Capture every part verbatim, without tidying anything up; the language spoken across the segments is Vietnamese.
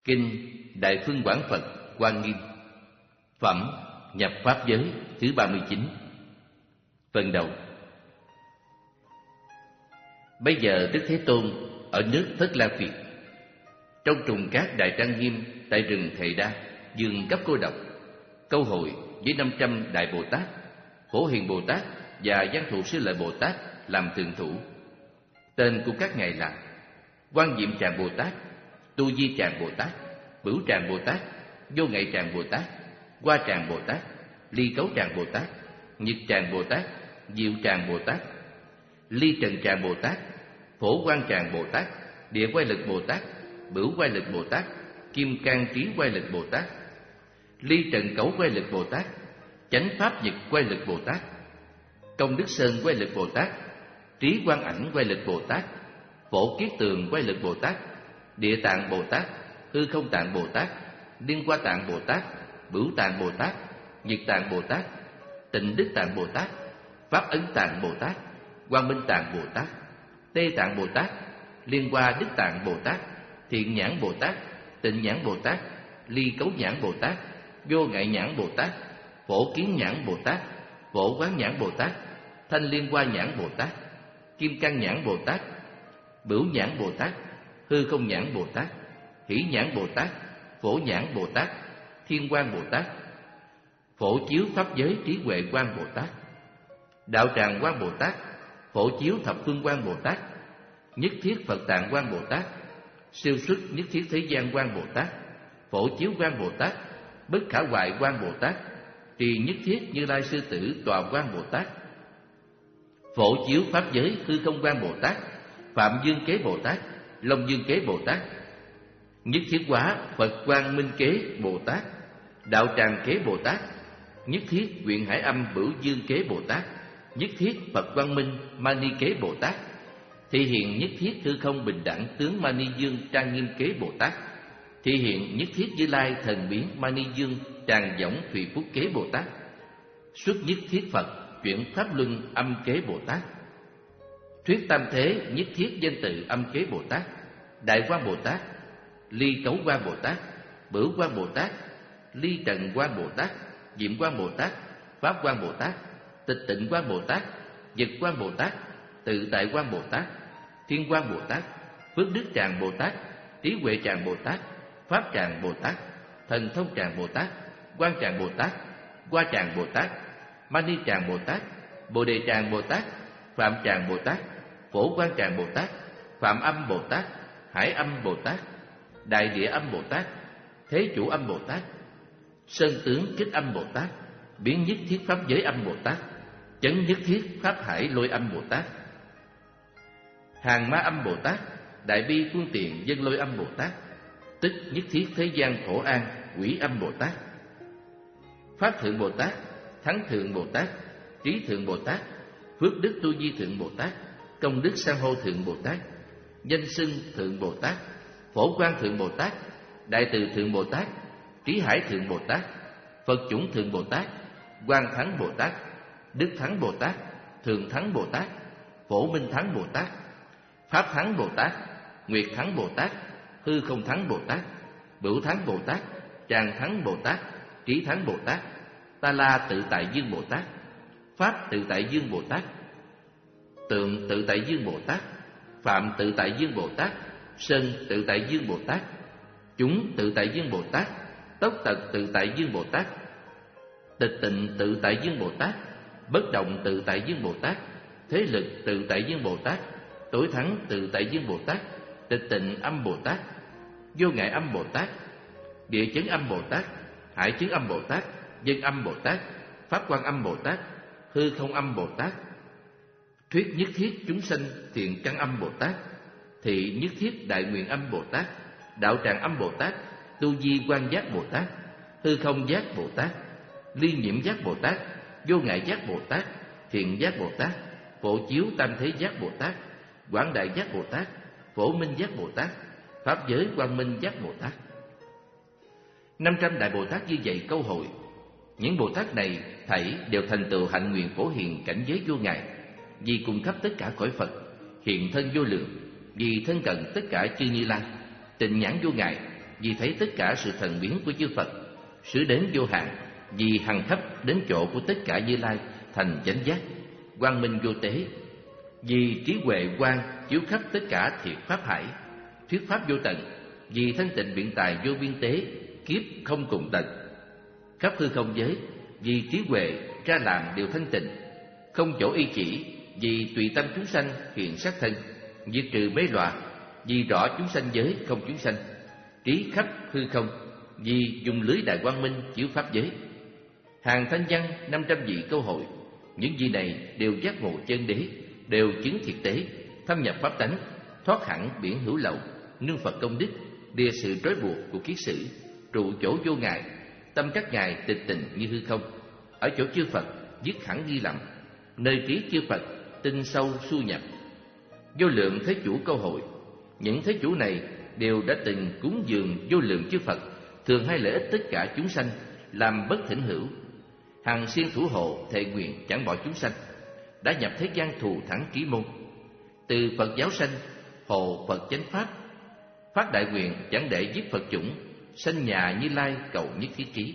Kinh Đại Phương Quảng Phật Quan Nghiêm. Phẩm Nhập Pháp Giới thứ ba mươi chín. Phần đầu. Bây giờ Đức Thế Tôn ở nước Thất La Việt, trong trùng cát Đại Trang Nghiêm tại rừng Thệ Đa, vườn Cấp Cô Độc, câu hội với năm trăm Đại Bồ Tát, Phổ Hiền Bồ Tát và Văn Thù Sư Lợi Bồ Tát làm thượng thủ. Tên của các ngài là Quan Diệm Tràng Bồ Tát, Tu Di Tràng Bồ Tát, Bửu Tràng Bồ Tát, Vô Ngại Tràng Bồ Tát, Hoa Tràng Bồ Tát, Ly Cấu Tràng Bồ Tát, Nhật Tràng Bồ Tát, Diệu Tràng Bồ Tát, Ly Trần Tràng Bồ Tát, Phổ Quang Tràng Bồ Tát, Địa Quay Lực Bồ Tát, Bửu Quay Lực Bồ Tát, Kim Cang Trí Quay Lực Bồ Tát, Ly Trần Cấu Quay Lực Bồ Tát, Chánh Pháp Nhật Quay Lực Bồ Tát, Công Đức Sơn Quay Lực Bồ Tát, Trí Quang Ảnh Quay Lực Bồ Tát, Phổ Kiết Tường Quay Lực Bồ Tát, Địa Tạng Bồ Tát, Hư Không Tạng Bồ Tát, Liên Hoa Tạng Bồ Tát, Bửu Tạng Bồ Tát, Nhật Tạng Bồ Tát, Tịnh Đức Tạng Bồ Tát, Pháp Ấn Tạng Bồ Tát, Quang Minh Tạng Bồ Tát, Tây Tạng Bồ Tát, Liên Hoa Đức Tạng Bồ Tát, Thiện Nhãn Bồ Tát, Tịnh Nhãn Bồ Tát, Ly Cấu Nhãn Bồ Tát, Vô Ngại Nhãn Bồ Tát, Phổ Kiến Nhãn Bồ Tát, Phổ Quán Nhãn Bồ Tát, Thanh Liên Hoa Nhãn Bồ Tát, Kim Cang Nhãn Bồ Tát, Bửu Nhãn Bồ Tát, Hư Không Nhãn Bồ Tát, Hỷ Nhãn Bồ Tát, Phổ Nhãn Bồ Tát, Thiên Quang Bồ Tát, Phổ Chiếu Pháp Giới Trí Huệ Quang Bồ Tát, Đạo Tràng Quang Bồ Tát, Phổ Chiếu Thập Phương Quang Bồ Tát, Nhất Thiết Phật Tạng Quang Bồ Tát, Siêu Xuất Nhất Thiết Thế Gian Quang Bồ Tát, Phổ Chiếu Quang Bồ Tát, Bất Khả Hoại Quang Bồ Tát, Trì Nhất Thiết Như Lai Sư Tử Tòa Quang Bồ Tát, Phổ Chiếu Pháp Giới Hư Không Quang Bồ Tát, Phạm Dương Kế Bồ Tát, Long Dương Kế Bồ Tát, Nhất Thiết Hóa Phật Quang Minh Kế Bồ Tát, Đạo Tràng Kế Bồ Tát, Nhất Thiết Nguyện Hải Âm Bửu Dương Kế Bồ Tát, Nhất Thiết Phật Quang Minh Mani Kế Bồ Tát, Thị hiện Nhất Thiết Hư Không Bình Đẳng Tướng Mani Dương Trang Nghiêm Kế Bồ Tát, Thị hiện Nhất Thiết Như Lai Thần Biến Mani Dương Tràng Võng Thùy Phúc Kế Bồ Tát, Xuất Nhất Thiết Phật Chuyển Pháp Luân Âm Kế Bồ Tát, Thuyết Tam Thế Nhất Thiết Danh Tự Âm Kế Bồ Tát, Đại Quang Bồ Tát, Ly Cấu Quang Bồ Tát, Bửu Quang Bồ Tát, Ly Trần Quang Bồ Tát, Diệm Quang Bồ Tát, Pháp Quang Bồ Tát, Tịch Tịnh Quang Bồ Tát, Nhật Quang Bồ Tát, Tự Tại Quang Bồ Tát, Thiên Quang Bồ Tát, Phước Đức Tràng Bồ Tát, Trí Huệ Tràng Bồ Tát, Pháp Tràng Bồ Tát, Thần Thông Tràng Bồ Tát, Quang Tràng Bồ Tát, Hoa Tràng Bồ Tát, Mani Tràng Bồ Tát, Bồ Đề Tràng Bồ Tát, Phạm Tràng Bồ Tát, Phổ Quang Tràng Bồ Tát, Phạm Âm Bồ Tát, Hải Âm Bồ Tát, Đại Địa Âm Bồ Tát, Thế Chủ Âm Bồ Tát, Sơn Tướng Kích Âm Bồ Tát, Biến Nhất Thiết Pháp Giới Âm Bồ Tát, Chấn Nhất Thiết Pháp Hải Lôi Âm Bồ Tát, Hàng Ma Âm Bồ Tát, Đại Bi Phương Tiện Dân Lôi Âm Bồ Tát, Tích Nhất Thiết Thế Gian Khổ An Quỷ Âm Bồ Tát, Pháp Thượng Bồ Tát, Thắng Thượng Bồ Tát, Trí Thượng Bồ Tát, Phước Đức Tu Di Thượng Bồ Tát, Công Đức San Hô Thượng Bồ Tát, Danh Xưng Thượng Bồ Tát, Phổ Quang Thượng Bồ Tát, Đại Từ Thượng Bồ Tát, Trí Hải Thượng Bồ Tát, Phật Chủng Thượng Bồ Tát, Quang Thắng Bồ Tát, Đức Thắng Bồ Tát, Thường Thắng Bồ Tát, Phổ Minh Thắng Bồ Tát, Pháp Thắng Bồ Tát, Nguyệt Thắng Bồ Tát, Hư Không Thắng Bồ Tát, Bửu Thắng Bồ Tát, Tràng Thắng Bồ Tát, Trí Thắng Bồ Tát, Ta La Tự Tại Dương Bồ Tát, Pháp Tự Tại Dương Bồ Tát, Tượng Tự Tại Dương Bồ Tát, Phạm Tự Tại Dương Bồ Tát, Sơn Tự Tại Dương Bồ Tát, Chúng Tự Tại Dương Bồ Tát, Tốc Tật Tự Tại Dương Bồ Tát, Tịch Tịnh Tự Tại Dương Bồ Tát, Bất Động Tự Tại Dương Bồ Tát, Thế Lực Tự Tại Dương Bồ Tát, Tối Thắng Tự Tại Dương Bồ Tát, Tịch Tịnh Âm Bồ Tát, Vô Ngại Âm Bồ Tát, Địa Chấn Âm Bồ Tát, Hải Chấn Âm Bồ Tát, Dân Âm Bồ Tát, Pháp Quang Âm Bồ Tát, Hư Không Âm Bồ Tát, Thuyết Nhất Thiết Chúng Sanh Thiện Căn Âm Bồ Tát, Thị Nhất Thiết Đại Nguyện Âm Bồ Tát, Đạo Tràng Âm Bồ Tát, Tu Di Quan Giác Bồ Tát, Hư Không Giác Bồ Tát, Ly Nhiễm Giác Bồ Tát, Vô Ngại Giác Bồ Tát, Thiện Giác Bồ Tát, Phổ Chiếu Tam Thế Giác Bồ Tát, Quảng Đại Giác Bồ Tát, Phổ Minh Giác Bồ Tát, Pháp Giới Quang Minh Giác Bồ Tát. Năm trăm Đại Bồ Tát như vậy câu hội. Những Bồ Tát này thảy đều thành tựu hạnh nguyện phổ hiền cảnh giới vô ngại, vì cung cấp tất cả cõi Phật, hiện thân vô lượng, vì thân cận tất cả chư Như Lai, tịnh nhãn vô ngại, vì thấy tất cả sự thần biến của chư Phật, sự đến vô hạn, vì hằng khắp đến chỗ của tất cả Như Lai thành chánh giác, quang minh vô tế, vì trí huệ quang chiếu khắp tất cả thiệt pháp hải, thuyết pháp vô tận, vì thanh tịnh biện tài vô biên tế, kiếp không cùng tận, khắp hư không giới, vì trí huệ ra làm điều thanh tịnh, không chỗ y chỉ, vì tùy tâm chúng sanh hiện sắc thân, diệt trừ mê loạn, vì rõ chúng sanh giới không chúng sanh, trí khắp hư không, vì dùng lưới đại quang minh chiếu pháp giới. Hàng thanh văn năm trăm vị câu hội, những vị này đều giác ngộ chân đế, đều chứng thiệt tế, thâm nhập pháp tánh, thoát hẳn biển hữu lậu, nương Phật công đức, lìa sự trói buộc của kiết sử, trụ chỗ vô ngại, tâm các ngài tịch tịnh như hư không, ở chỗ chư Phật dứt hẳn nghi lầm, nơi trí chư Phật tinh sâu su nhập. Vô lượng thế chủ câu hội, những thế chủ này đều đã từng cúng dường vô lượng chư Phật, thường hay lợi ích tất cả chúng sanh, làm bất thỉnh hữu, hằng siêng thủ hộ thệ nguyện chẳng bỏ chúng sanh, đã nhập thế gian thù thắng trí môn, từ Phật giáo sanh hộ Phật chánh pháp, phát đại nguyện chẳng để giết Phật chủng, sanh nhà Như Lai cầu nhất thiết trí.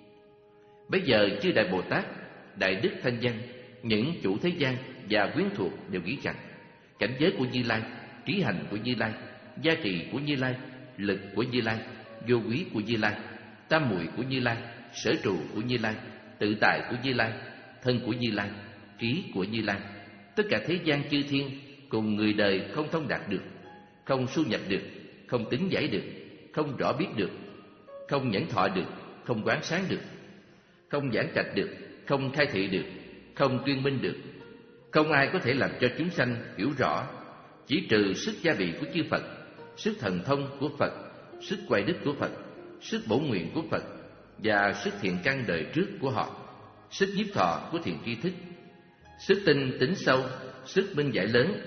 Bây giờ chư đại Bồ Tát, đại đức thanh văn, những chủ thế gian và quyến thuộc đều nghĩ rằng cảnh giới của Như Lai, trí hành của Như Lai, gia trì của Như Lai, lực của Như Lai, vô quý của Như Lai, tam muội của Như Lai, sở trụ của Như Lai, tự tại của Như Lai, thân của Như Lai, trí của Như Lai, tất cả thế gian chư thiên cùng người đời không thông đạt được, không su nhập được, không tính giải được, không rõ biết được, không nhẫn thọ được, không quán sáng được, không giảng trạch được, không khai thị được, không tuyên minh được. Không ai có thể làm cho chúng sanh hiểu rõ, chỉ trừ sức gia bị của chư Phật, sức thần thông của Phật, sức quay đức của Phật, sức bổ nguyện của Phật và sức thiện căn đời trước của họ, sức nhiếp thọ của thiện tri thức, sức tinh tính sâu, sức minh giải lớn,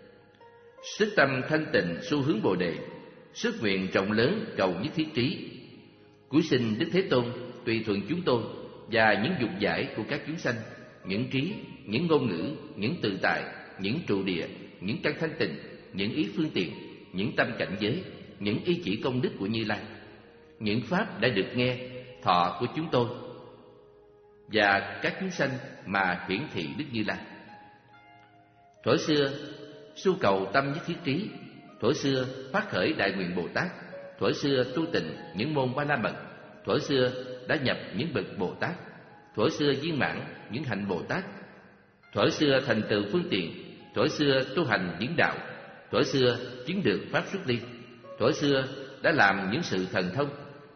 sức tâm thanh tịnh xu hướng Bồ đề, sức nguyện rộng lớn cầu nhất thiết trí. Cuối sinh Đức Thế Tôn tùy thuận chúng tôi và những dục giải của các chúng sanh, những trí, những ngôn ngữ, những tự tại, những trụ địa, những căn thanh tịnh, những ý phương tiện, những tâm cảnh giới, những ý chỉ công đức của Như Lai, những pháp đã được nghe thọ của chúng tôi và các chúng sanh mà hiển thị Đức Như Lai. Thuở xưa su cầu tâm nhất thiết trí, thuở xưa phát khởi đại nguyện Bồ Tát, thuở xưa tu tịnh những môn Ba La Mật, thuở xưa đã nhập những bậc Bồ Tát, thuở xưa viên mãn những hạnh Bồ Tát, thuở xưa thành tựu phương tiện, thuở xưa tu hành những đạo, thuở xưa chứng được pháp xuất ly, thuở xưa đã làm những sự thần thông,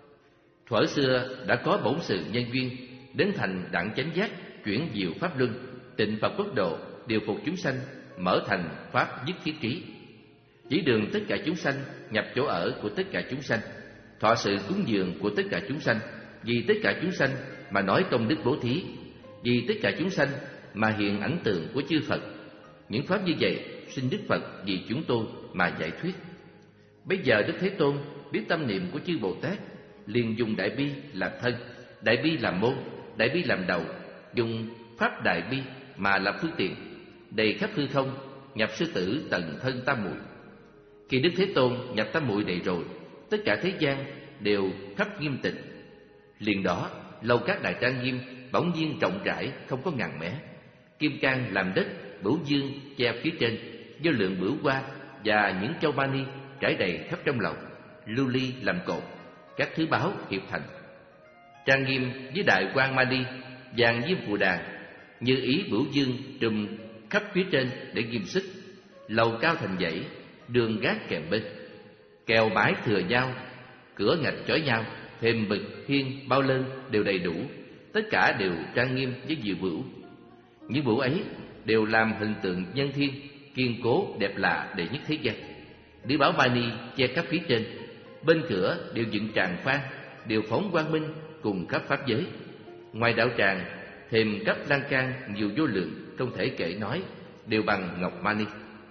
thuở xưa đã có bổn sự nhân duyên, đến thành đẳng chánh giác, chuyển diệu pháp luân, tịnh Phật quốc độ, điều phục chúng sanh, mở thành pháp nhất thiết trí, chỉ đường tất cả chúng sanh, nhập chỗ ở của tất cả chúng sanh, thọ sự cúng dường của tất cả chúng sanh, vì tất cả chúng sanh mà nói công đức bố thí, vì tất cả chúng sanh mà hiện ảnh tượng của chư Phật. Những pháp như vậy xin Đức Phật vì chúng tôi mà giải thuyết. Bây giờ Đức Thế Tôn biết tâm niệm của chư Bồ Tát, liền dùng đại bi làm thân, đại bi làm môn, đại bi làm đầu, dùng pháp đại bi mà làm phương tiện, đầy khắp hư không, nhập sư tử tầng thân tam muội. Khi Đức Thế Tôn nhập tam muội đầy rồi, tất cả thế gian đều khắp nghiêm tịnh. Liền đó lầu các đại trang nghiêm bỗng nhiên rộng rãi không có ngàn mé, kim cang làm đất, bửu dương che phía trên, vô lượng bửu hoa và những châu mani trải đầy khắp trong lầu, lưu ly làm cột, các thứ báu hiệp thành, trang nghiêm với đại quang mani vàng diêm phù đàn, như ý bửu dương trùm khắp phía trên để ghim xích, lầu cao thành dãy, đường gác kèm bên, kèo mái thừa nhau, cửa ngạch chói nhau, thêm bực hiên bao lơn đều đầy đủ, tất cả đều trang nghiêm với diệu bửu. Những bửu ấy đều làm hình tượng nhân thiên, kiên cố đẹp lạ đệ nhất thế gian. Đế bảo mani che khắp phía trên, bên cửa đều dựng tràng phan, đều phóng quang minh cùng khắp pháp giới. Ngoài đạo tràng thêm cấp lan can nhiều vô lượng không thể kể nói, đều bằng ngọc mani.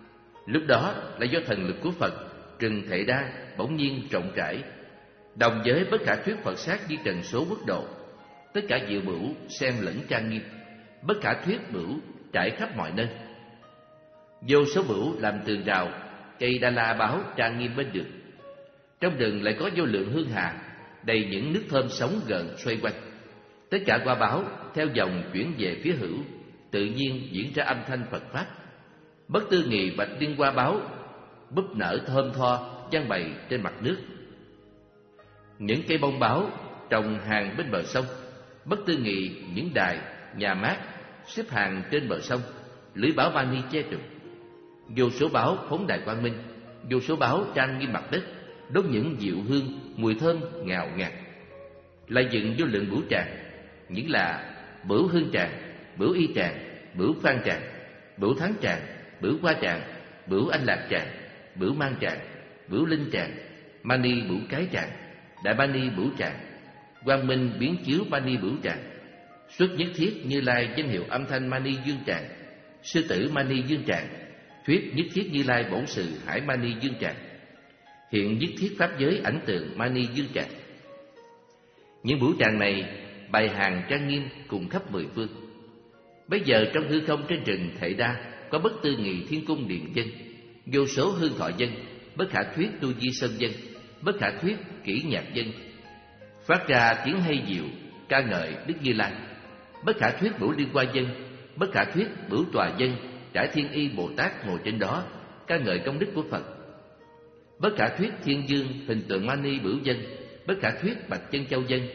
Lúc đó là do thần lực của Phật Trừng Thệ Đa bỗng nhiên rộng rãi, đồng với bất khả thuyết Phật sát di trần số quốc độ, tất cả diệu bửu xen lẫn trang nghiêm, bất khả thuyết bửu trải khắp mọi nơi. Vô số bửu làm tường rào, cây đa la báo trang nghiêm bên đường. Trong rừng lại có vô lượng hương hà, đầy những nước thơm sống gần xoay quanh. Tất cả hoa báo theo dòng chuyển về phía hữu, tự nhiên diễn ra âm thanh Phật pháp. Bất tư nghị bạch liên hoa báo búp nở thơm tho giăng bày trên mặt nước. Những cây bông báo trồng hàng bên bờ sông, bất tư nghị những đài, nhà mát xếp hàng trên bờ sông, lưới báo mani che trùm. Vô số báo phóng đài quang minh, vô số báo trang nghiêm mặt đất, đốt những diệu hương mùi thơm ngào ngạt. Lại dựng vô lượng bửu tràng, những là bửu hương tràng, bửu y tràng, bửu phan tràng, bửu tháng tràng, bửu hoa tràng, bửu anh lạc tràng, bửu mang tràng, bửu linh tràng, mani bửu cái tràng, đại mani bửu tràng, quang minh biến chiếu mani bửu tràng, xuất nhất thiết Như Lai danh hiệu âm thanh mani dương tràng, sư tử mani dương tràng, thuyết nhất thiết Như Lai bổn sự hải mani dương tràng, hiện nhất thiết pháp giới ảnh tượng mani dương tràng. Những bửu tràng này bày hàng trang nghiêm cùng khắp mười phương. Bây giờ trong hư không trên rừng Thệ Đa có bất tư nghị thiên cung điện dân, vô số hương thọ dân, bất khả thuyết tu di sơn dân, bất khả thuyết kỹ nhạc dân, phát ra tiếng hay diệu ca ngợi Đức Như Lai. Bất khả thuyết bửu liên hoa dân, bất khả thuyết bửu tòa dân, trải thiên y Bồ Tát ngồi trên đó ca ngợi công đức của Phật. Bất khả thuyết thiên dương hình tượng mani bửu dân, bất khả thuyết bạch chân châu dân,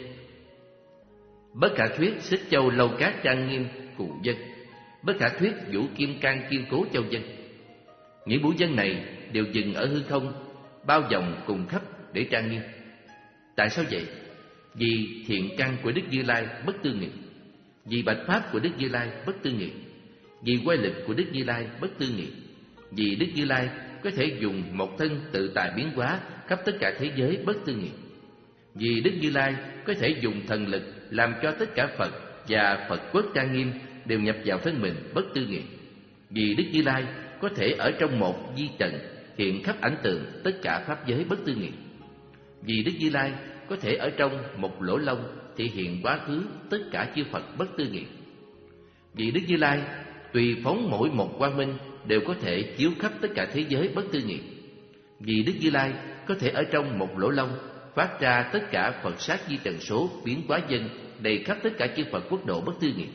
bất khả thuyết xích châu lâu cát trang nghiêm cụ dân, bất khả thuyết vũ kim cang kiên cố châu dân. Những bửu dân này đều dừng ở hư không, bao vòng cùng khắp để trang nghiêm. Tại sao vậy? Vì thiện căn của Đức Như Lai bất tư nghị, vì bạch pháp của Đức Như Lai bất tư nghị, vì quay lực của Đức Như Lai bất tư nghị, vì Đức Như Lai có thể dùng một thân tự tại biến hóa khắp tất cả thế giới bất tư nghị, vì Đức Như Lai có thể dùng thần lực làm cho tất cả Phật và Phật quốc trang nghiêm đều nhập vào thân mình bất tư nghị, vì Đức Như Lai có thể ở trong một di trần hiện khắp ảnh tượng tất cả pháp giới bất tư nghị, vì Đức Như Lai có thể ở trong một lỗ lông thể hiện quá khứ tất cả chư Phật bất tư nghị, vì Đức Như Lai tùy phóng mỗi một quang minh đều có thể chiếu khắp tất cả thế giới bất tư nghị, vì Đức Như Lai có thể ở trong một lỗ lông phát ra tất cả Phật sát di trần số biến hóa dân đầy khắp tất cả chư Phật quốc độ bất tư nghị,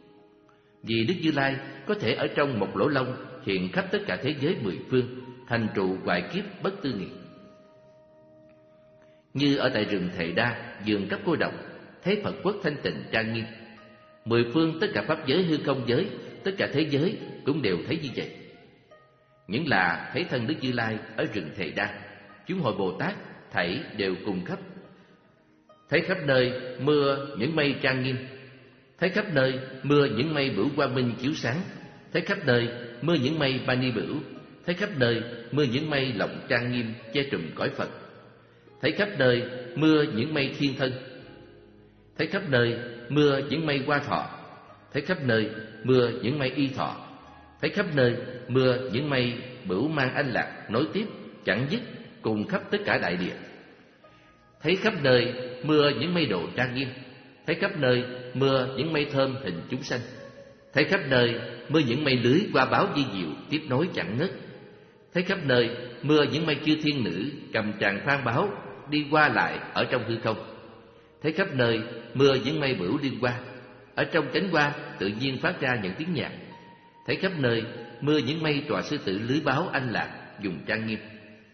vì Đức Như Lai có thể ở trong một lỗ lông hiện khắp tất cả thế giới mười phương thành trụ hoại kiếp bất tư nghị. Như ở tại rừng Thệ Đa, vườn cấp cô độc, thấy Phật quốc thanh tịnh trang nghiêm, mười phương tất cả pháp giới hư không giới, tất cả thế giới cũng đều thấy như vậy. Những là thấy thân Đức Như Lai ở rừng Thệ Đa, chúng hội Bồ Tát thảy đều cùng khắp. Thấy khắp nơi mưa những mây trang nghiêm, thấy khắp nơi mưa những mây bửu quang minh chiếu sáng, thấy khắp nơi mưa những mây mani bửu, thấy khắp nơi mưa những mây lộng trang nghiêm che trùm cõi Phật, thấy khắp nơi mưa những mây thiên thân, thấy khắp nơi mưa những mây hoa thọ, thấy khắp nơi mưa những mây y thọ, thấy khắp nơi mưa những mây bửu mang anh lạc nối tiếp chẳng dứt cùng khắp tất cả đại địa, thấy khắp nơi mưa những mây đồ trang nghiêm, thấy khắp nơi mưa những mây thơm hình chúng sanh, thấy khắp nơi mưa những mây lưới qua báo di diệu tiếp nối chẳng ngớt, thấy khắp nơi mưa những mây chư thiên nữ cầm tràng phan báo đi qua lại ở trong hư không, thấy khắp nơi mưa những mây bửu liên hoa, ở trong cánh hoa tự nhiên phát ra những tiếng nhạc, thấy khắp nơi mưa những mây tòa sư tử lưới báo anh lạc dùng trang nghiêm.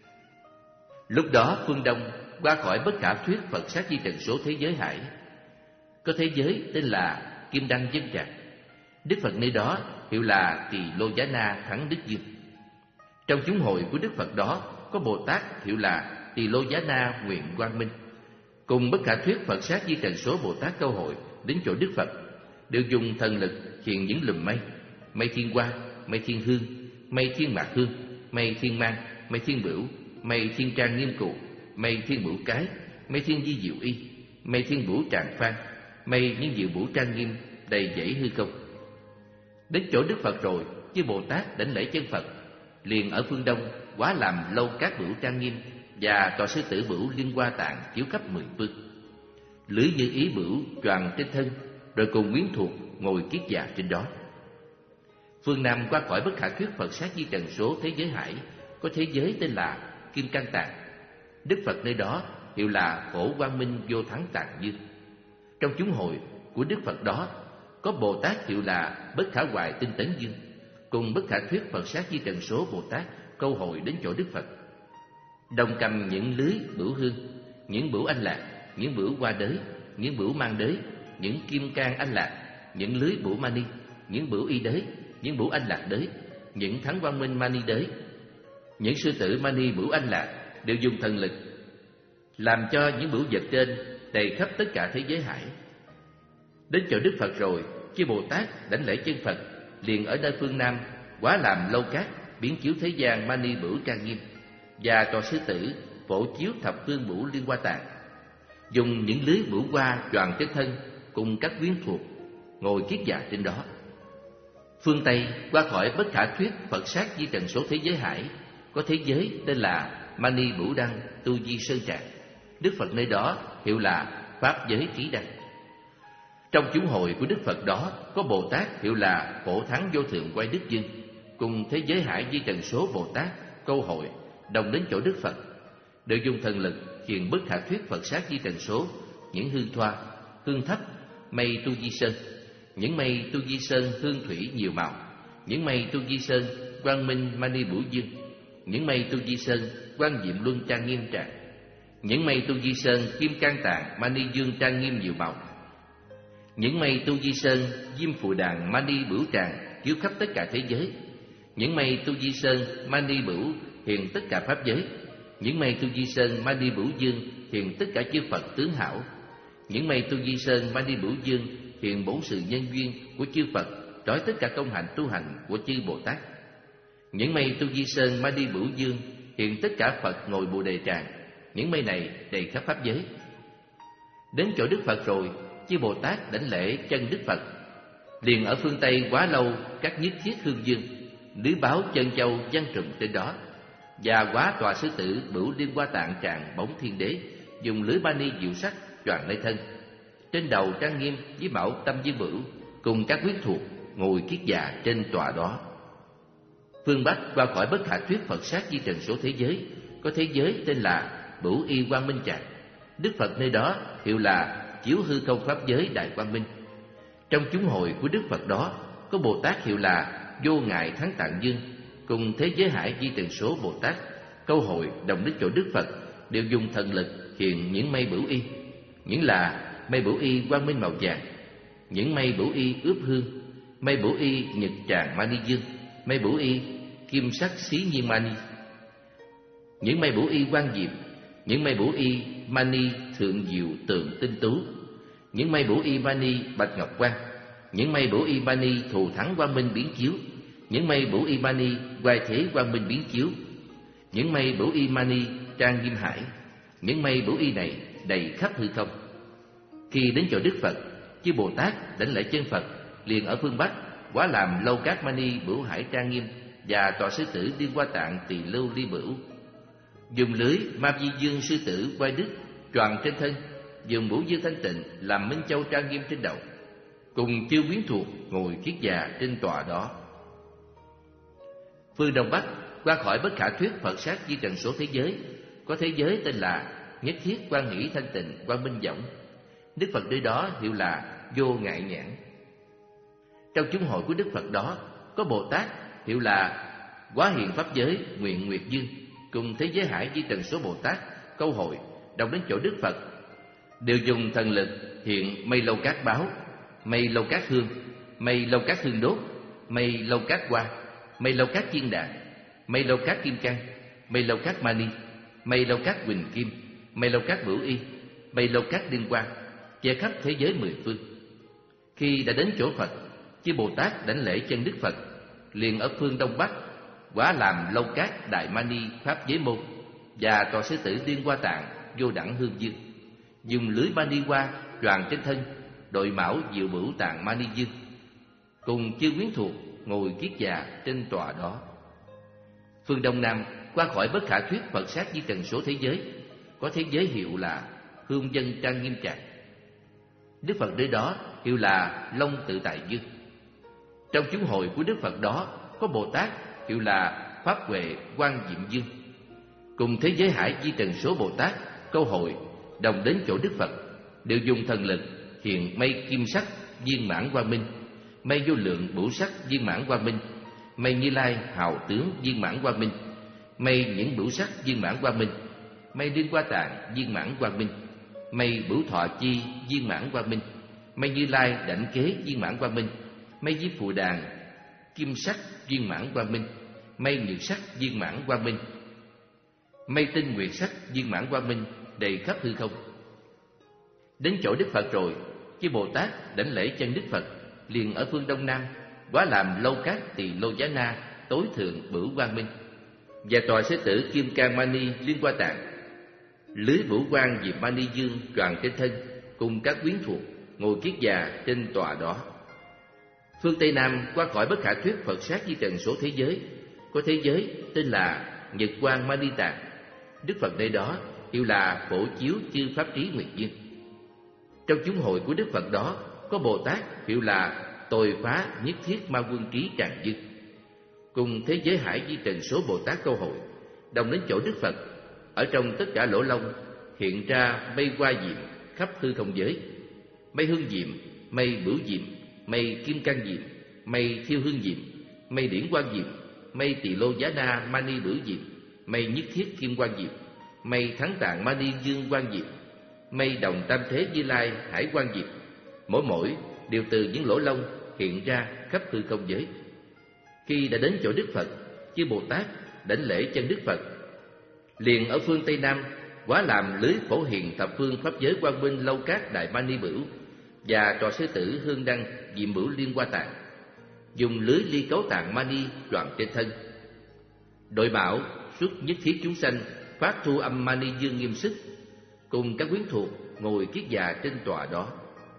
Lúc đó phương Đông qua khỏi bất khả thuyết Phật sát di trần số thế giới hải, có thế giới tên là Kim Đăng Dân Tràng. Đức Phật nơi đó hiệu là Tỳ Lô Giá Na Thắng Đức Dương. Trong chúng hội của Đức Phật đó có Bồ Tát hiệu là Tỳ Lô Giá Na Nguyện Quang Minh, cùng bất khả thuyết Phật sát di trần số Bồ Tát câu hội đến chỗ Đức Phật, đều dùng thần lực hiện những lùm mây, mây thiên hoa, mây thiên hương, mây thiên mạc hương, mây thiên mang, mây thiên bửu, mây thiên trang nghiêm cụ, mây thiên bửu cái, mây thiên di diệu y, mây thiên bửu tràng phan, mây những diệu bửu trang nghiêm đầy dãy hư không. Đến chỗ Đức Phật rồi, chư Bồ Tát đảnh lễ chân Phật, liền ở phương Đông quá làm lâu các bửu trang nghiêm và tòa sư tử bửu liên hoa tạng chiếu khắp mười phương. Lưới như ý bửu choàng trên thân, rồi cùng quyến thuộc ngồi kiết già trên đó. Phương Nam qua khỏi bất khả thuyết Phật sát di trần số thế giới hải, có thế giới tên là Kim Cang Tạng. Đức Phật nơi đó hiệu là Phổ Quang Minh Vô Thắng Tạng Dương. Trong chúng hội của Đức Phật đó có Bồ Tát hiệu là Bất Khả Hoại Tinh Tấn Dương, cùng Bất Khả Thuyết Phật Sát Di Trần Số Bồ Tát câu hội đến chỗ Đức Phật, đồng cầm những lưới bửu hương, những bửu anh lạc, những bửu hoa đới, những bửu mang đới, những kim cang anh lạc, những lưới bửu mani, những bửu y đới, những bửu anh lạc đới, những thắng quang minh mani đới. Những sư tử mani bửu anh lạc đều dùng thần lực làm cho những bửu vật trên đầy khắp tất cả thế giới hải. Đến chỗ Đức Phật rồi, chư Bồ Tát đảnh lễ chân Phật, liền ở nơi phương Nam hóa làm lâu cát, biến chiếu thế gian mani bửu trang nghiêm, và tòa sư tử phổ chiếu thập phương bửu liên hoa tạng, dùng những lưới bửu hoa choàng trên thân cùng các quyến thuộc ngồi kiết già trên đó. Phương Tây qua khỏi Bất Khả Thuyết Phật Sát Di Trần Số thế giới hải có thế giới tên là Mani Bửu Đăng Tu Di Sơn Tràng. Đức Phật nơi đó hiệu là Pháp Giới Trí Đăng. Trong chúng hội của Đức Phật đó có Bồ Tát hiệu là Phổ Thắng Vô Thượng Quay Đức Dương, cùng thế giới hải Di Trần Số Bồ Tát câu hội đồng đến chỗ Đức Phật, đều dùng thần lực hiện Bất Khả Thuyết Phật Sát Di Trần Số những hương thoa, hương thấp, mây Tu Di Sơn, những mây Tu Di Sơn hương thủy nhiều màu, những mây Tu Di Sơn quang minh mani bửu dương, những mây Tu Di Sơn quang diệm luân trang nghiêm tràng, những mây Tu Di Sơn kim cang tạng mani dương trang nghiêm nhiều màu, những mây Tu Di Sơn diêm phù đàn mani bửu tràng chiếu khắp tất cả thế giới, những mây Tu Di Sơn mani bửu hiện tất cả pháp giới, những mây Tu Di Sơn mani bửu dương hiện tất cả chư Phật tướng hảo, những mây Tu Di Sơn mani bửu dương hiện bổn sự nhân duyên của chư Phật, trói tất cả công hạnh tu hành của chư Bồ Tát. Những mây Tu Di Sơn mani bửu dương hiện tất cả Phật ngồi Bồ Đề tràng, những mây này đầy khắp pháp giới. Đến chỗ Đức Phật rồi, chư Bồ Tát đảnh lễ chân Đức Phật, liền ở phương Tây quá lâu các nhất thiết hương dương, lưới báo chân châu văn trùm trên đó, và quá tòa sư tử bửu liên hoa tạng tràng bóng thiên đế, dùng lưới mani diệu sắc choàng nơi thân, trên đầu trang nghiêm với bảo tâm viên bửu, cùng các huyết thuộc ngồi kiết già trên tòa đó. Phương Bắc qua khỏi Bất Khả Thuyết Phật Sát Di Trần Số thế giới có thế giới tên là Bửu Y Quang Minh Tràng. Đức Phật nơi đó hiệu là Chiếu Hư Không Pháp Giới Đại Quang Minh. Trong chúng hội của Đức Phật đó có Bồ Tát hiệu là Vô Ngại Thắng Tạng Dương, cùng thế giới hải Di Trần Số Bồ Tát câu hội đồng đến chỗ Đức Phật, đều dùng thần lực hiện những mây bửu y, những là mây bửu y quang minh màu vàng, những mây bửu y ướp hương, mây bửu y nhật tràng mani dương, mây bửu y kim sắc xí nhiên mani, những mây bửu y quang diệm, những mây bửu y mani thượng diệu tượng tinh tú, những mây bửu y mani bạch ngọc quang, những mây bửu y mani thù thắng quang minh biến chiếu, những mây bửu y mani quay thế quang minh biến chiếu, những mây bửu y mani trang nghiêm hải. Những mây bửu y này đầy khắp hư không. Khi đến chỗ Đức Phật, chư Bồ Tát đảnh lễ chân Phật, liền ở phương Bắc hóa làm lâu cát mani bửu hải trang nghiêm, và tọa sư tử liên hoa tạng tỳ lưu ly bửu, dùng lưới ma di dương sư tử quay đức choàng trên thân, dùng bửu dương thanh tịnh làm minh châu trang nghiêm trên đầu, cùng chư quyến thuộc ngồi kiết già trên tòa đó. Phương Đông Bắc qua khỏi Bất Khả Thuyết Phật Sát Di Trần Số thế giới có thế giới tên là Nhất Thiết Quan Hỷ Thanh Tịnh Quang Minh Võng. Đức Phật nơi đó hiệu là Vô Ngại Nhãn. Trong chúng hội của Đức Phật đó có Bồ Tát hiệu là Quá Hiện Pháp Giới Nguyện Nguyệt Dương, cùng thế giới hải Di Trần Số Bồ Tát câu hội đồng đến chỗ Đức Phật, đều dùng thần lực hiện mây lâu cát báo, mây lâu cát hương, mây lâu cát hương đốt, mây lâu cát hoa, mây lâu cát chiên đàn, mây lâu cát kim cang, mây lâu cát mani, mây lâu cát huỳnh kim, mây lâu cát bửu y, mây lâu cát liên quan, che khắp thế giới mười phương. Khi đã đến chỗ Phật, chư Bồ Tát đảnh lễ chân Đức Phật, liền ở phương Đông Bắc hóa làm lâu cát đại mani pháp giới môn, và tọa sư tử liên hoa tạng vô đẳng hương dương, dùng lưới mani hoa choàng trên thân, đội mão diệu bửu tạng mani dương, cùng chư quyến thuộc ngồi kiết già trên tòa đó. Phương Đông Nam qua khỏi Bất Khả Thuyết Phật Sát Di Trần Số thế giới có thế giới hiệu là Hương Dân Trang Nghiêm Tràng. Đức Phật nơi đó hiệu là Long Tự Tại Dương. Trong chúng hội của Đức Phật đó có Bồ Tát hiệu là Pháp Huệ Quang Diệm Dương, cùng thế giới hải di trần số Bồ Tát, Câu Hội đồng đến chỗ Đức Phật, đều dùng thần lực hiện mây kim sắc viên mãn quang minh, mây vô lượng bửu sắc viên mãn quang minh, mây Như Lai hào tướng viên mãn quang minh, mây những bửu sắc viên mãn quang minh, mây Liên Hoa Tạng viên mãn quang minh, mây Bửu Thọ Chi viên mãn quang minh, mây Như Lai đảnh kế viên mãn quang minh, mây Di Phù Đàn kim sắc viên mãn quang minh, mây Nhược sắc viên mãn quang minh, mây Tinh Nguyệt sắc viên mãn quang minh đầy khắp hư không. Đến chỗ Đức Phật rồi, chư Bồ Tát đảnh lễ chân Đức Phật, liền ở phương Đông Nam, hóa làm Lâu Cát Tỳ Lô Giá Na tối thượng bửu quang minh, và tòa Sư Tử Kim Cang Mani Liên Hoa Tạng, lưới bửu quang Diệp Mani Dương tròn trên thân, cùng các quyến thuộc ngồi kiết già trên tòa đó. Phương Tây Nam qua khỏi bất khả thuyết Phật sát di trần số thế giới, có thế giới tên là Nhật Quang Mani Tạng. Đức Phật nơi đó hiệu là Phổ Chiếu Chư Pháp Trí Nguyệt Dương. Trong chúng hội của Đức Phật đó có Bồ Tát hiệu là Tồi Phá Nhất Thiết Ma Quân Trí Tràng Dương, cùng thế giới hải di trần số Bồ Tát Câu Hội đồng đến chỗ Đức Phật. Ở trong tất cả lỗ lông hiện ra mây hoa diệm khắp hư không giới, mây hương diệm, mây bửu diệm, mây kim cang diệm, mây thiêu hương diệm, mây điển quang diệm, mây Tỳ Lô Giá Na Mani bửu diệm, mây Nhất Thiết Kim Quang diệm, mây Thắng Tạng Mani Dương Quang diệm, mây Đồng Tam Thế Như Lai Hải Quang diệm, mỗi mỗi đều từ những lỗ lông hiện ra khắp hư không giới. Khi đã đến chỗ Đức Phật, chư Bồ Tát đảnh lễ chân Đức Phật, liền ở phương Tây Nam hóa làm lưới phổ hiền thập phương pháp giới quang minh Lâu Cát Đại Mani Bửu và tòa Sư Tử Hương Đăng Diệm Bửu Liên Hoa Tạng, dùng lưới ly cấu tạng mani đoạn trên thân. Đội bảo xuất nhất thiết chúng sanh phát thu âm mani dương nghiêm sức, cùng các quyến thuộc ngồi kiết già trên tòa đó.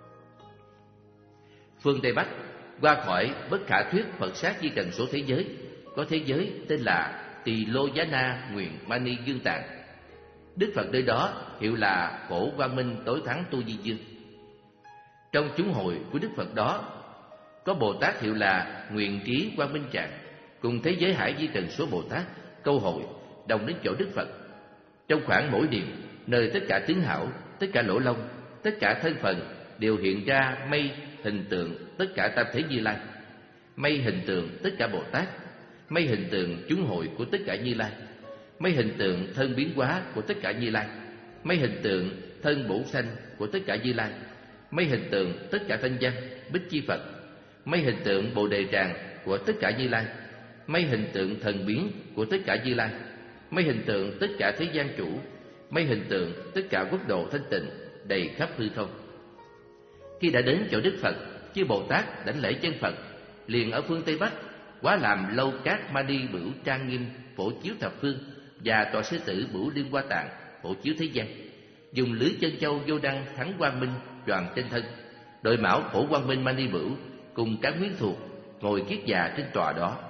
Phương Tây Bắc qua khỏi bất khả thuyết Phật sát di trần số thế giới, có thế giới tên là Tỳ Lô Giá Na Nguyện Mani Dương Tạng. Đức Phật nơi đó hiệu là Phổ Quang Minh Tối Thắng Tu Di Dương. Trong chúng hội của Đức Phật đó có Bồ Tát hiệu là Nguyện Trí Quang Minh Trạng, cùng thế giới hải di trần số Bồ Tát Câu Hội đồng đến chỗ Đức Phật. Trong khoảng mỗi điểm, nơi tất cả tướng hảo, tất cả lỗ lông, tất cả thân phần đều hiện ra mây hình tượng tất cả tam thế Như Lai, mây hình tượng tất cả Bồ Tát, mây hình tượng chúng hội của tất cả Như Lai, mây hình tượng thân biến hóa của tất cả Như Lai, mây hình tượng thân bổ sanh của tất cả Như Lai, mây hình tượng tất cả thanh văn Bích Chi Phật, mây hình tượng Bồ Đề Tràng của tất cả Như Lai, mây hình tượng thần biến của tất cả Như Lai, mây hình tượng tất cả thế gian chủ, mây hình tượng tất cả quốc độ thanh tịnh đầy khắp hư không. Khi đã đến chỗ Đức Phật, chư Bồ Tát đảnh lễ chân Phật, liền ở phương Tây Bắc hóa làm Lâu Cát Mani Bửu trang nghiêm phổ chiếu thập phương và tòa Sư Tử Bửu Liên Hoa Tạng phổ chiếu thế gian, dùng lưới chân châu vô đăng thắng quang minh tròn trên thân. Đội mão Phổ Quang Minh Mani Bửu cùng các quyến thuộc ngồi kiết già trên tòa đó.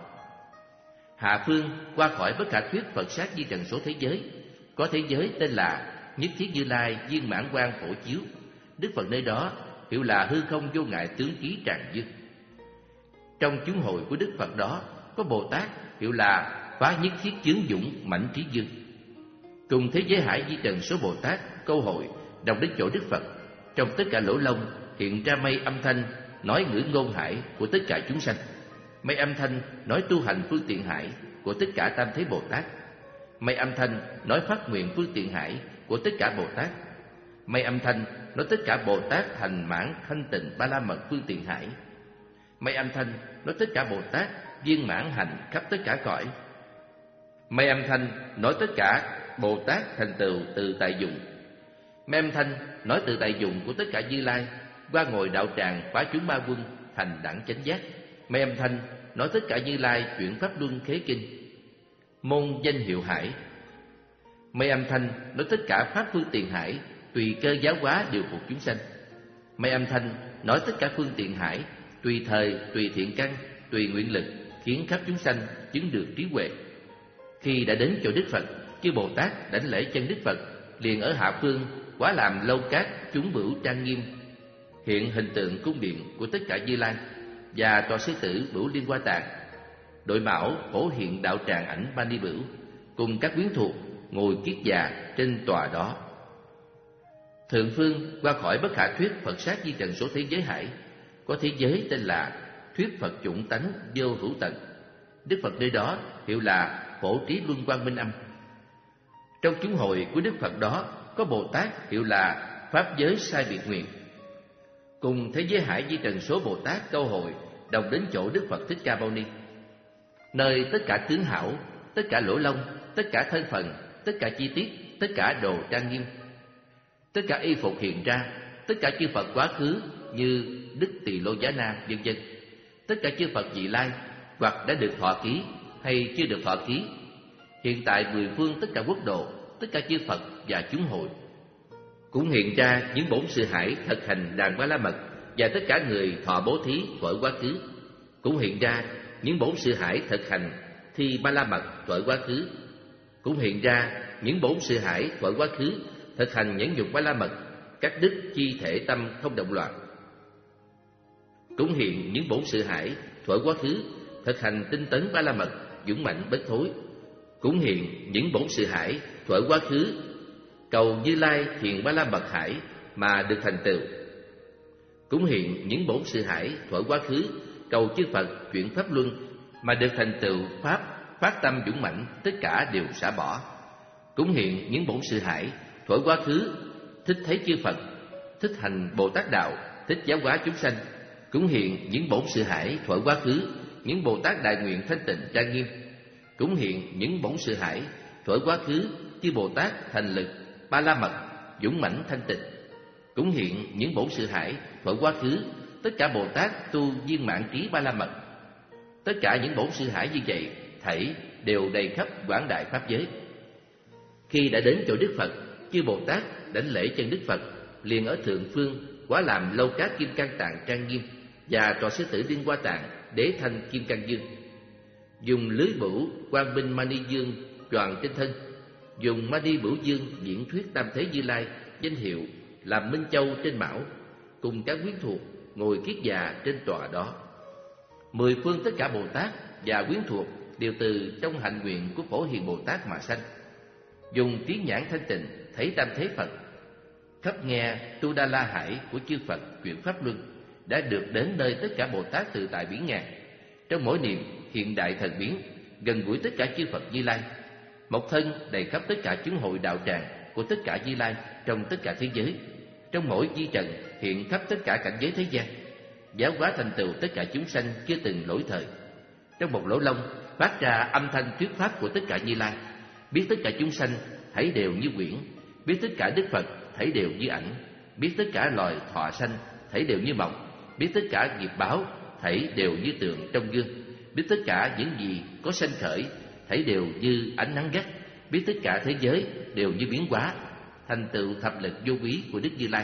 Hạ phương qua khỏi bất khả thuyết Phật sát di trần số thế giới, có thế giới tên là Nhất Thiết Như Lai viên mãn quang phổ chiếu. Đức Phật nơi đó hiệu là hư không vô ngại tướng trí tràng dương. Trong chúng hội của Đức Phật đó có Bồ Tát hiệu là Phá Nhất Thiết Chướng Dũng Mãnh Trí Dương, cùng thế giới hải di trần số Bồ Tát Câu Hội đồng đến chỗ Đức Phật. Trong tất cả lỗ lông hiện ra mây âm thanh nói ngữ ngôn hải của tất cả chúng sanh, mây âm thanh nói tu hành phương tiện hải của tất cả tam thế Bồ Tát, mây âm thanh nói phát nguyện phương tiện hải của tất cả Bồ Tát, mây âm thanh nói tất cả Bồ Tát hành mãn thanh tịnh ba la mật phương tiện hải, mây âm thanh nói tất cả Bồ Tát viên mãn hành khắp tất cả cõi, mây âm thanh nói tất cả Bồ Tát thành tựu từ tại dụng, mây âm thanh nói từ tại dụng của tất cả Như Lai qua ngồi đạo tràng phá chúng ma quân thành đẳng chánh giác, mây âm thanh nói tất cả Như Lai chuyển pháp luân khế kinh môn danh hiệu hải, mây âm thanh nói tất cả pháp phương tiện hải tùy cơ giáo hóa điều phục chúng sanh, mây âm thanh nói tất cả phương tiện hải tùy thời tùy thiện căn tùy nguyện lực khiến khắp chúng sanh chứng được trí huệ. Khi đã đến chỗ Đức Phật, chư Bồ Tát đảnh lễ chân Đức Phật, liền ở hạ phương hóa làm Lâu Cát chúng bửu trang nghiêm, hiện hình tượng cung điện của tất cả Như Lai và tòa Sư Tử Bửu Liên Hoa Tạng. Đội mão phổ hiện đạo tràng ảnh Mani Bửu cùng các quyến thuộc ngồi kiết già trên tòa đó. Thượng phương qua khỏi bất khả thuyết Phật sát di trần số thế giới hải, có thế giới tên là thuyết Phật chủng tánh vô hữu tận. Đức Phật nơi đó hiệu là Phổ Trí Luân Quang Minh Âm. Trong chúng hội của Đức Phật đó có Bồ Tát hiệu là Pháp Giới Sai Biệt Nguyện. Cùng thế giới hải di trần số Bồ Tát câu hội đồng đến chỗ Đức Phật Thích Ca Mâu Ni, nơi tất cả tướng hảo, tất cả lỗ lông, tất cả thân phận, tất cả chi tiết, tất cả đồ trang nghiêm, tất cả y phục hiện ra, tất cả chư Phật quá khứ như Đức Tỳ Lô Giá Na, vân vân, tất cả chư Phật vị lai hoặc đã được thọ ký hay chưa được thọ ký, hiện tại mười phương tất cả quốc độ, tất cả chư Phật và chúng hội, cũng hiện ra những bổn sự hải thực hành đàn Ba La Mật và tất cả người thọ bố thí thuở quá khứ, cũng hiện ra những bổn sự hải thực hành thi Ba La Mật thuở quá khứ, cũng hiện ra những bổn sự hải thuở quá khứ thực hành nhẫn nhục Ba La Mật, các đức chi thể tâm không động loạn, cũng hiện những bổn sự hải thuở quá khứ thực hành tinh tấn Ba La Mật, dũng mạnh bất thối, cũng hiện những bổn sự hải thuở quá khứ cầu Như Lai thiền Ba La Mật hải mà được thành tựu, cũng hiện những bổn sự hải thuở quá khứ cầu chư Phật chuyển pháp luân mà được thành tựu pháp phát tâm dũng mạnh, tất cả đều xả bỏ, cũng hiện những bổn sự hải thuở quá khứ thích thấy chư Phật, thích hành Bồ Tát đạo, thích giáo hóa chúng sanh, cũng hiện những bổn sự hải thuở quá khứ những Bồ Tát đại nguyện thanh tịnh trang nghiêm, cũng hiện những bổn sự hải thuở quá khứ chư Bồ Tát thành lực Ba La Mật dũng mãnh thanh tịnh, cũng hiện những bổn sự hải thuở quá khứ tất cả Bồ Tát tu viên mãn trí Ba La Mật. Tất cả những bổn sự hải như vậy thảy đều đầy khắp quảng đại pháp giới. Khi đã đến chỗ Đức Phật, chư Bồ Tát đảnh lễ chân Đức Phật, liền ở thượng phương quá làm lâu cát kim cang tạng trang nghiêm và trò sư tử Liên Hoa Tạng đế thanh kim cang dương, dùng lưới bửu quang binh mani dương tròn trên thân, dùng mani bửu dương diễn thuyết tam thế Như Lai danh hiệu làm Minh Châu trên mão, cùng các quyến thuộc ngồi kiết già trên tòa đó. Mười phương tất cả Bồ Tát và quyến thuộc đều từ trong hạnh nguyện của Phổ Hiền Bồ Tát mà sanh, dùng trí nhãn thanh tịnh thấy tam thế Phật, khắp nghe tu đa la hải của chư Phật chuyển pháp luân, đã được đến nơi tất cả Bồ Tát tự tại biến ngàn. Trong mỗi niệm hiện đại thần biến, gần gũi tất cả chư Phật Như Lai, một thân đầy khắp tất cả chúng hội đạo tràng của tất cả Như Lai trong tất cả thế giới. Trong mỗi di trần hiện khắp tất cả cảnh giới thế gian, giáo hóa thành tựu tất cả chúng sanh chưa từng lỗi thời. Trong một lỗ lông phát ra âm thanh thuyết pháp của tất cả Như Lai, biết tất cả chúng sanh thảy đều như quyển, biết tất cả Đức Phật thảy đều như ảnh, biết tất cả loài thọ sanh thảy đều như mộng, biết tất cả nghiệp báo thảy đều như tượng trong gương, biết tất cả những gì có sanh khởi thảy đều như ánh nắng gắt, biết tất cả thế giới đều như biến hóa, thành tựu thập lực vô quý của Đức Như Lai,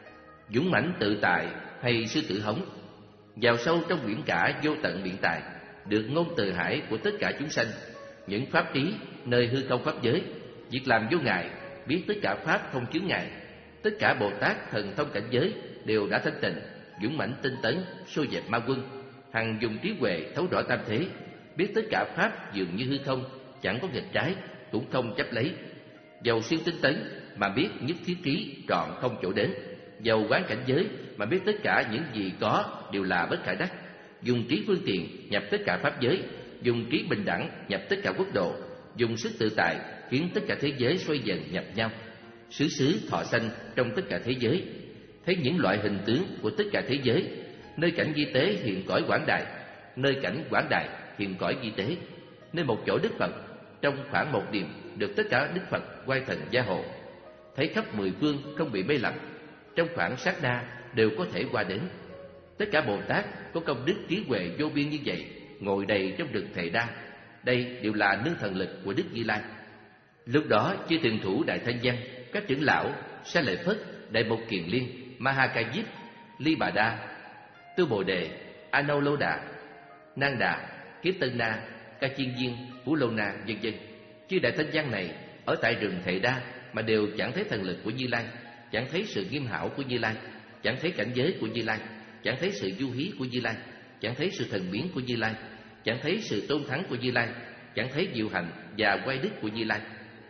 dũng mãnh tự tại hay sư tử hống, vào sâu trong biển cả vô tận biện tài, được ngôn từ hải của tất cả chúng sanh, những pháp trí nơi hư không pháp giới, việc làm vô ngại, biết tất cả pháp không chướng ngại, tất cả Bồ Tát thần thông cảnh giới đều đã thanh tịnh, dũng mãnh tinh tấn, xô dẹp ma quân, hằng dùng trí huệ thấu rõ tam thế, biết tất cả pháp dường như hư không, chẳng có nghịch trái, cũng không chấp lấy. Dầu siêng tinh tấn mà biết nhất thiết trí trọn không chỗ đến, dầu quán cảnh giới mà biết tất cả những gì có đều là bất khả đắc, dùng trí phương tiện nhập tất cả pháp giới, dùng trí bình đẳng nhập tất cả quốc độ, dùng sức tự tại khiến tất cả thế giới xoay dần nhập nhau, xứ xứ thọ sanh trong tất cả thế giới, thấy những loại hình tướng của tất cả thế giới, nơi cảnh vi tế hiện cõi quảng đại, nơi cảnh quảng đại hiện cõi vi tế, nơi một chỗ Đức Phật, trong khoảng một điểm được tất cả Đức Phật quay thần gia hộ, thấy khắp mười phương không bị mê lầm, trong khoảng sát na đều có thể qua đến. Tất cả Bồ Tát có công đức trí huệ vô biên như vậy, ngồi đầy trong rừng Thầy Đa, đây đều là nương thần lực của Đức Như Lai. Lúc đó chư thượng thủ Đại Thanh Văn, các trưởng lão Sa Lợi Phất, Đại Mục Kiền Liên, Ma Ha Ca Diếp, Ly Bà Đa, Tu Bồ Đề, A Nâu Lô Đà, Nang Đà, Kiếp Tân Na, Ca Chiên Viên, Phú Lô Na, vân vân. Chư Đại Thanh Văn này ở tại rừng Thầy Đa mà đều chẳng thấy thần lực của Như Lai, chẳng thấy sự nghiêm hảo của Như Lai, chẳng thấy cảnh giới của Như Lai, chẳng thấy sự du hí của Như Lai, chẳng thấy sự thần biến của Như Lai, chẳng thấy sự tôn thắng của Như Lai, chẳng thấy diệu hạnh và quay đức của Như Lai.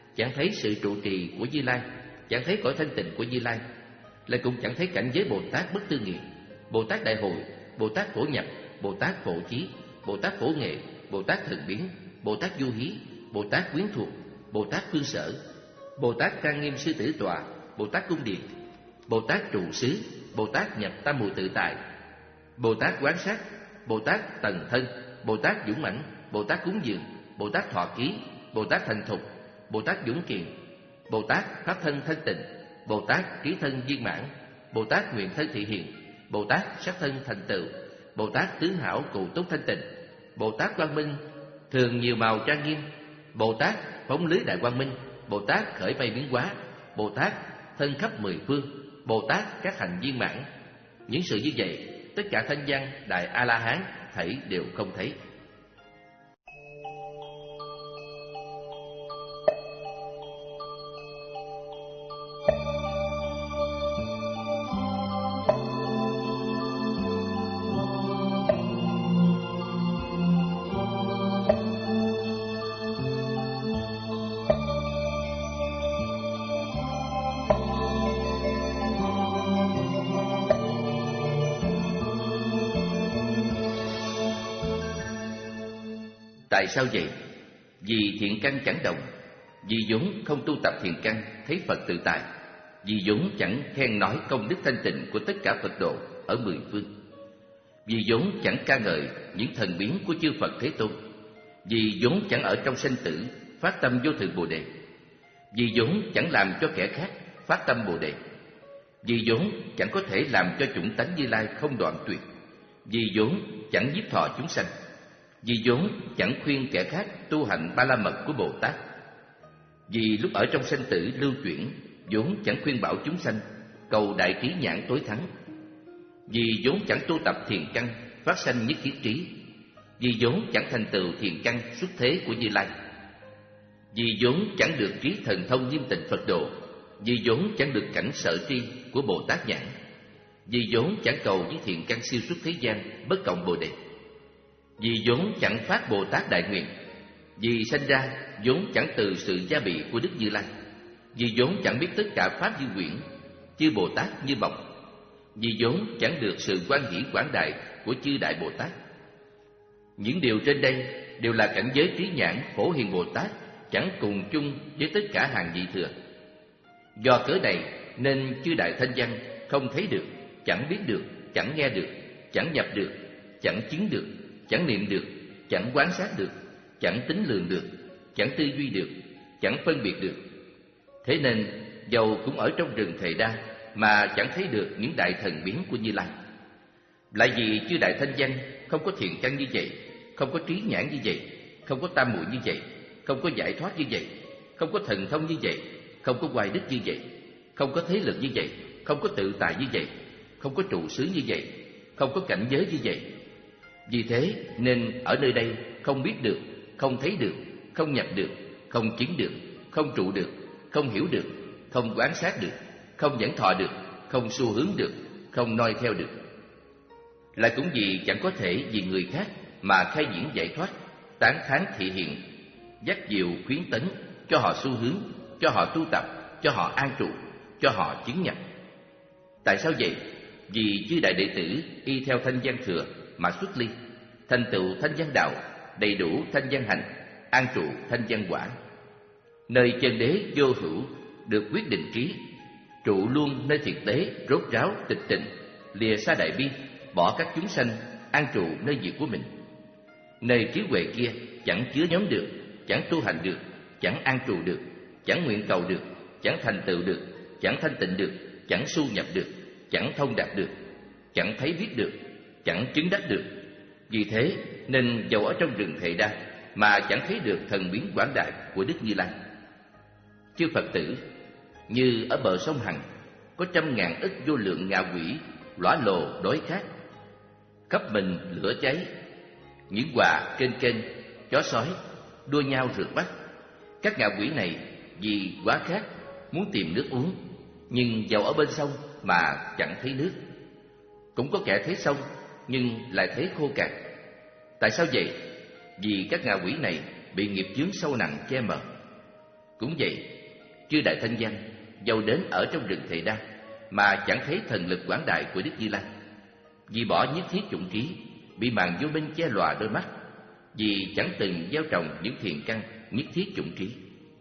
chẳng thấy sự trụ trì của Như Lai, chẳng thấy cõi thanh tịnh của Như Lai, lại cũng chẳng thấy cảnh giới Bồ Tát bất tư nghị, Bồ Tát đại hội, Bồ Tát phổ nhập, Bồ Tát phổ chí, Bồ Tát phổ nghệ, Bồ Tát thần biến, Bồ Tát du hí, Bồ Tát quyến thuộc, Bồ Tát phương sở, Bồ Tát trang nghiêm sư tử tọa, Bồ Tát cung điện, Bồ Tát trụ xứ, Bồ Tát nhập tam muội tự tại, Bồ Tát quán sát, Bồ Tát tần thân, Bồ Tát dũng mãnh, Bồ Tát cúng dường, Bồ Tát thọ ký, Bồ Tát thành thục, Bồ Tát dũng kiền, Bồ Tát pháp thân thanh tịnh, Bồ Tát trí thân viên mãn, Bồ Tát nguyện thân thị hiện, Bồ Tát sắc thân thành tựu, Bồ Tát tướng hảo cụ túc thanh tịnh, Bồ Tát quang minh thường nhiều màu trang nghiêm, Bồ Tát phóng lưới đại quang minh, Bồ Tát khởi mây biến hóa, Bồ Tát thân khắp mười phương, Bồ Tát các hành viên mãn. Những sự như vậy, tất cả thanh văn đại A La Hán thảy đều không thấy. Tại sao vậy? Vì thiện căn chẳng đồng, vì vốn không tu tập thiện căn thấy Phật tự tại, vì vốn chẳng khen nói công đức thanh tịnh của tất cả Phật độ ở mười phương, vì vốn chẳng ca ngợi những thần biến của chư Phật Thế Tôn, vì vốn chẳng ở trong sanh tử phát tâm vô thượng Bồ Đề, vì vốn chẳng làm cho kẻ khác phát tâm Bồ Đề, vì vốn chẳng có thể làm cho chủng tánh Như Lai không đoạn tuyệt, vì vốn chẳng nhiếp thọ chúng sanh, vì vốn chẳng khuyên kẻ khác tu hành ba la mật của Bồ Tát, vì lúc ở trong sanh tử lưu chuyển vốn chẳng khuyên bảo chúng sanh cầu đại trí nhãn tối thắng, vì vốn chẳng tu tập thiền căn phát sanh nhất thiết trí, vì vốn chẳng thành tựu thiền căn xuất thế của Như Lai, vì vốn chẳng được trí thần thông nghiêm tịnh Phật độ, vì vốn chẳng được cảnh sở tri của Bồ Tát nhãn, vì vốn chẳng cầu với thiền căn siêu xuất thế gian bất cộng Bồ Đề, vì vốn chẳng phát Bồ Tát đại nguyện, vì sanh ra vốn chẳng từ sự gia bị của Đức Như Lai, vì vốn chẳng biết tất cả pháp như quyển chư Bồ Tát như mộng, vì vốn chẳng được sự quan hỷ quảng đại của chư đại Bồ Tát. Những điều trên đây đều là cảnh giới trí nhãn Phổ Hiền Bồ Tát chẳng cùng chung với tất cả hàng vị thừa. Do cớ này nên chư đại thanh văn không thấy được, chẳng biết được, chẳng nghe được, chẳng nhập được, chẳng chứng được, chẳng niệm được, chẳng quán sát được, chẳng tính lường được, chẳng tư duy được, chẳng phân biệt được. Thế nên dầu cũng ở trong rừng Thề Đa mà chẳng thấy được những đại thần biến của Như Lai. Lại vì chư đại thanh văn không có thiện căn như vậy, không có trí nhãn như vậy, không có tam muội như vậy, không có giải thoát như vậy, không có thần thông như vậy, không có hoài đức như vậy, không có thế lực như vậy, không có tự tại như vậy, không có trụ xứ như vậy, không có cảnh giới như vậy. Vì thế nên ở nơi đây không biết được, không thấy được, không nhập được, không chứng được, không trụ được, không hiểu được, không quán sát được, không dẫn thọ được, không xu hướng được, không noi theo được. Lại cũng vì chẳng có thể vì người khác mà khai diễn giải thoát, tán thán thị hiện, dắt dìu khuyến tấn, cho họ xu hướng, cho họ tu tập, cho họ an trụ, cho họ chứng nhập. Tại sao vậy? Vì chư đại đệ tử y theo thanh văn thừa mà xuất ly, thành tựu thanh văn đạo, đầy đủ thanh văn hành, an trụ thanh văn quả. Nơi chân đế vô hữu được quyết định trí, trụ luôn nơi thiệt tế rốt ráo tịch tịnh, lìa xa đại bi, bỏ các chúng sanh, an trụ nơi việc của mình. Nơi trí huệ kia chẳng chứa nhóm được, chẳng tu hành được, chẳng an trụ được, chẳng nguyện cầu được, chẳng thành tựu được, chẳng thanh tịnh được, chẳng su nhập được, chẳng thông đạt được, chẳng thấy biết được, chẳng chứng đắc được. Vì thế nên dầu ở trong rừng Thề Đa mà chẳng thấy được thần biến quảng đại của Đức Như Lai. Chư Phật tử, như ở bờ sông Hằng có trăm ngàn ức vô lượng ngạ quỷ lõa lồ đói khát, khắp mình lửa cháy, những quà kênh kênh chó sói đua nhau rượt bắt. Các ngạ quỷ này vì quá khát muốn tìm nước uống, nhưng dầu ở bên sông mà chẳng thấy nước. Cũng có kẻ thấy sông nhưng lại thấy khô cạn. Tại sao vậy? Vì các ngạ quỷ này bị nghiệp chướng sâu nặng che mờ. Cũng vậy, chư Đại Thanh Văn dầu đến ở trong rừng Thệ Đa mà chẳng thấy thần lực quảng đại của Đức Như Lai. Vì bỏ nhất thiết chủng trí, bị màn vô minh che lòa đôi mắt, vì chẳng từng gieo trồng những thiền căn nhất thiết chủng trí.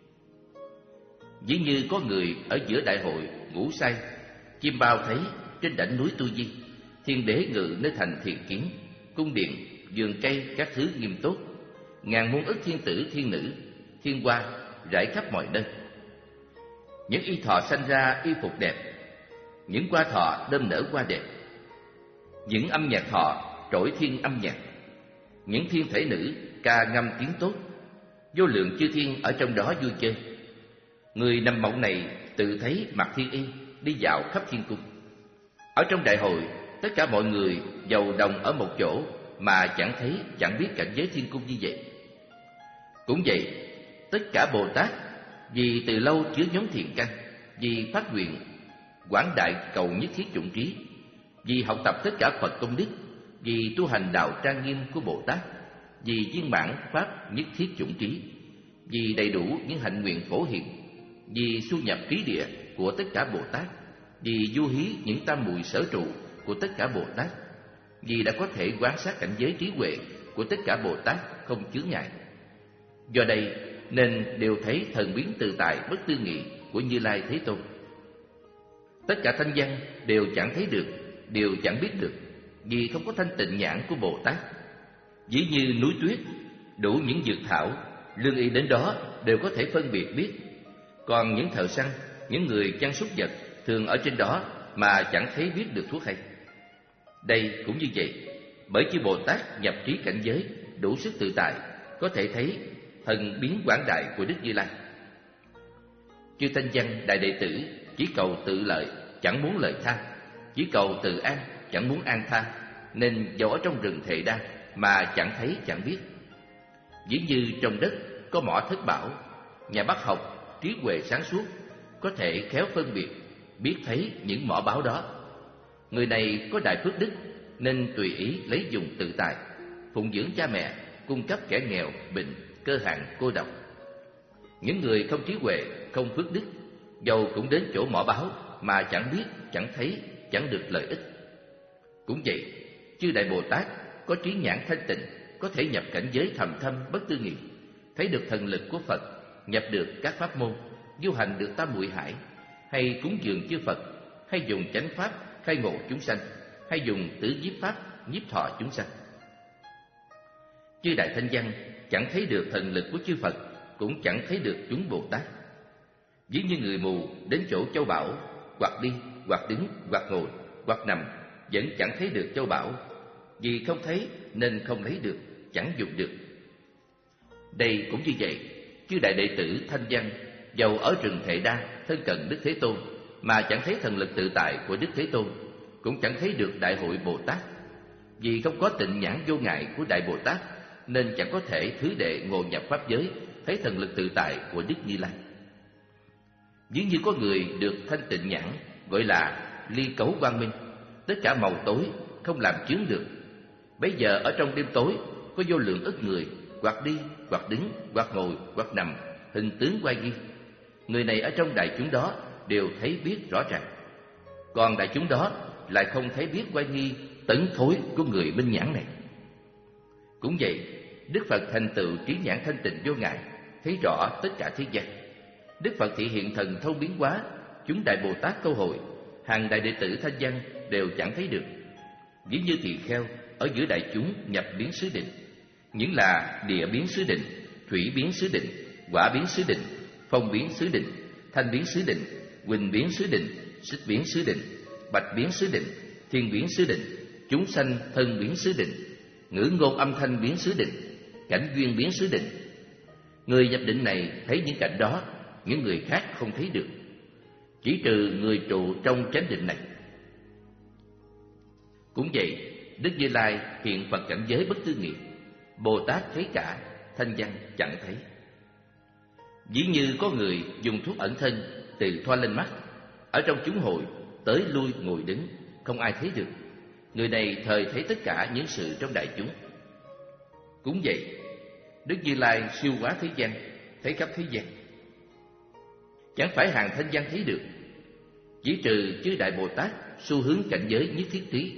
Ví như có người ở giữa đại hội ngủ say, chim bao thấy trên đỉnh núi Tu Di, thiên đế ngự nơi thành thiền kiến, cung điện, vườn cây các thứ nghiêm tốt, ngàn muôn ức thiên tử thiên nữ, thiên hoa rải khắp mọi nơi. Những y thọ sanh ra y phục đẹp, những hoa thọ đơm nở hoa đẹp, những âm nhạc thọ trỗi thiên âm nhạc, những thiên thể nữ ca ngâm tiếng tốt, vô lượng chư thiên ở trong đó vui chơi. Người nằm mộng này tự thấy mặc thiên y đi dạo khắp thiên cung. Ở trong đại hội, tất cả mọi người dầu đồng ở một chỗ mà chẳng thấy, chẳng biết cảnh giới thiên cung như vậy. Cũng vậy, tất cả Bồ Tát vì từ lâu chứa nhóm thiền căn, vì phát nguyện quảng đại cầu nhất thiết chủng trí, vì học tập tất cả Phật công đức, vì tu hành đạo trang nghiêm của Bồ Tát, vì viên mãn pháp nhất thiết chủng trí, vì đầy đủ những hạnh nguyện phổ hiền, vì su nhập trí địa của tất cả Bồ Tát, vì du hí những tam muội sở trụ của tất cả Bồ Tát, vì đã có thể quan sát cảnh giới trí huệ của tất cả Bồ Tát không chướng ngại. Do đây nên đều thấy thần biến tự tại bất tư nghị của Như Lai Thế Tôn. Tất cả thanh văn đều chẳng thấy được, đều chẳng biết được, vì không có thanh tịnh nhãn của Bồ Tát. Ví như núi tuyết, đủ những dược thảo, lương y đến đó đều có thể phân biệt biết. Còn những thợ săn, những người chăn súc vật thường ở trên đó mà chẳng thấy biết được thuốc hay. Đây cũng như vậy, bởi chư Bồ Tát nhập trí cảnh giới đủ sức tự tại, có thể thấy thần biến quảng đại của Đức Như Lai. Chư thanh văn đại đệ tử chỉ cầu tự lợi, chẳng muốn lợi tha, chỉ cầu tự an, chẳng muốn an tha, nên dẫu ở trong rừng Thệ Đa mà chẳng thấy chẳng biết. Ví như trong đất có mỏ thất bảo, nhà bác học trí huệ sáng suốt có thể khéo phân biệt, biết thấy những mỏ báo đó. Người này có đại phước đức nên tùy ý lấy dùng tự tại, phụng dưỡng cha mẹ, cung cấp kẻ nghèo, bệnh, cơ hạn, cô độc. Những người không trí huệ, không phước đức, dầu cũng đến chỗ mỏ báo mà chẳng biết, chẳng thấy, chẳng được lợi ích. Cũng vậy, chư Đại Bồ Tát có trí nhãn thanh tịnh, có thể nhập cảnh giới thầm thâm bất tư nghị, thấy được thần lực của Phật, nhập được các pháp môn, du hành được tam muội hải, hay cúng dường chư Phật, hay dùng chánh pháp khai ngộ chúng sanh, hay dùng tứ nhiếp pháp nhiếp thọ chúng sanh. Chư Đại Thanh Văn chẳng thấy được thần lực của chư Phật, cũng chẳng thấy được chúng Bồ Tát. Ví như người mù đến chỗ châu bảo, hoặc đi, hoặc đứng, hoặc ngồi, hoặc nằm, vẫn chẳng thấy được châu bảo, vì không thấy nên không lấy được, chẳng dùng được. Đây cũng như vậy, chư đại đệ tử Thanh Văn dầu ở rừng Thệ Đa thân cận Đức Thế Tôn mà chẳng thấy thần lực tự tại của Đức Thế Tôn, cũng chẳng thấy được đại hội Bồ Tát. Vì không có tịnh nhãn vô ngại của Đại Bồ Tát nên chẳng có thể thứ đệ ngộ nhập pháp giới, thấy thần lực tự tại của Đức Như Lai. Ví như có người được thanh tịnh nhãn, gọi là ly cấu quang minh, tất cả màu tối không làm chướng được. Bấy giờ ở trong đêm tối có vô lượng ức người, hoặc đi, hoặc đứng, hoặc ngồi, hoặc nằm, hình tướng quay nghi. Người này ở trong đại chúng đó đều thấy biết rõ ràng. Còn đại chúng đó lại không thấy biết quay nghi tấn thối của người minh nhãn này. Cũng vậy, Đức Phật thành tựu trí nhãn thanh tịnh vô ngại, thấy rõ tất cả thế gian. Đức Phật thị hiện thần thông biến hóa, chúng Đại Bồ Tát câu hội, hàng đại đệ tử Thanh Văn đều chẳng thấy được. Ví như tỳ kheo ở giữa đại chúng nhập biến xứ định, những là địa biến xứ định, thủy biến xứ định, hỏa biến xứ định, phong biến xứ định, thanh biến xứ định, huỳnh biến xứ định, xích biến xứ định, bạch biến xứ định, thiên biến xứ định, chúng sanh thân biến xứ định, ngữ ngôn âm thanh biến xứ định, cảnh duyên biến xứ định. Người nhập định này thấy những cảnh đó, những người khác không thấy được, chỉ trừ người trụ trong chánh định này. Cũng vậy, Đức Như Lai hiện Phật cảnh giới bất tư nghị, Bồ Tát thấy cả, Thanh Văn chẳng thấy. Ví như có người dùng thuốc ẩn thân từ thoa lên mắt, ở trong chúng hội tới lui ngồi đứng, không ai thấy được. Người này thời thấy tất cả những sự trong đại chúng. Cũng vậy, Đức Như Lai siêu quá thế gian, thấy khắp thế gian. chẳng phải hàng thanh văn thấy được, chỉ trừ chư Đại Bồ Tát xu hướng cảnh giới nhất thiết trí.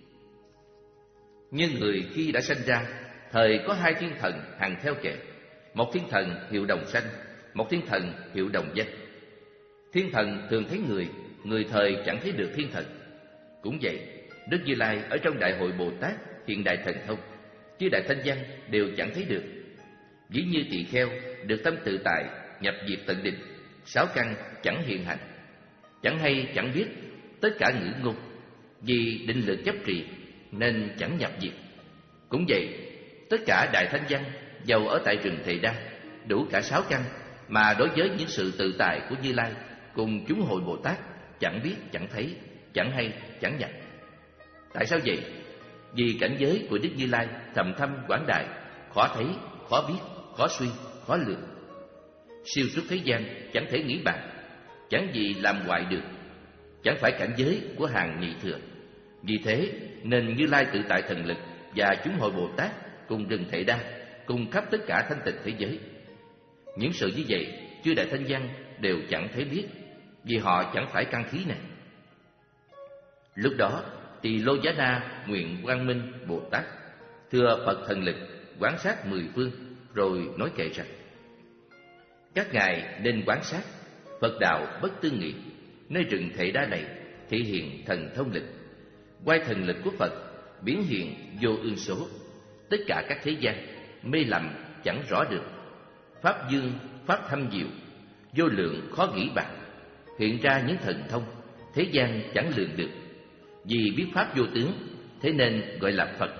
Nhưng người khi đã sanh ra, thời có hai thiên thần hằng theo kệ, một thiên thần hiệu đồng sanh, một thiên thần hiệu đồng danh. Thiên thần thường thấy người, người thời chẳng thấy được thiên thần. Cũng vậy, Đức Như Lai ở trong Đại hội Bồ Tát hiện đại thần thông, chư đại thanh văn đều chẳng thấy được. Ví như tỳ kheo được tâm tự tại, nhập diệt tận định, sáu căn chẳng hiện hành, chẳng hay chẳng biết tất cả ngữ ngôn, vì định lực chấp trì nên chẳng nhập diệt. Cũng vậy, tất cả đại thanh văn dầu ở tại rừng Thệ Đa, đủ cả sáu căn, mà đối với những sự tự tại của Như Lai cùng chúng hội Bồ Tát chẳng biết chẳng thấy, chẳng hay chẳng nhập. Tại sao vậy? Vì cảnh giới của Đức Như Lai thầm thâm quảng đại, khó thấy, khó biết, khó suy, khó lường. Siêu xuất thế gian chẳng thể nghĩ bàn, chẳng gì làm hoại được, chẳng phải cảnh giới của hàng nhị thừa. Vì thế nên Như Lai tự tại thần lực và chúng hội Bồ Tát cùng rừng Thệ Đa, cùng khắp tất cả thanh tịnh thế giới. Những sự như vậy chư đại thanh văn đều chẳng thấy biết, vì họ chẳng phải căn khí này. Lúc đó Tỳ Lô Giá Na nguyện Quang Minh Bồ Tát thưa Phật thần lực quán sát mười phương, rồi nói kệ rằng: các ngài nên quán sát Phật đạo bất tư nghị, nơi rừng Thệ Đa này thể hiện thần thông lực. Quay thần lực của Phật biến hiện vô ương số, tất cả các thế gian mê lầm chẳng rõ được. Pháp dương, pháp thâm diệu, vô lượng khó nghĩ bàn, hiện ra những thần thông thế gian chẳng lường được. Vì biết pháp vô tướng, thế nên gọi là Phật,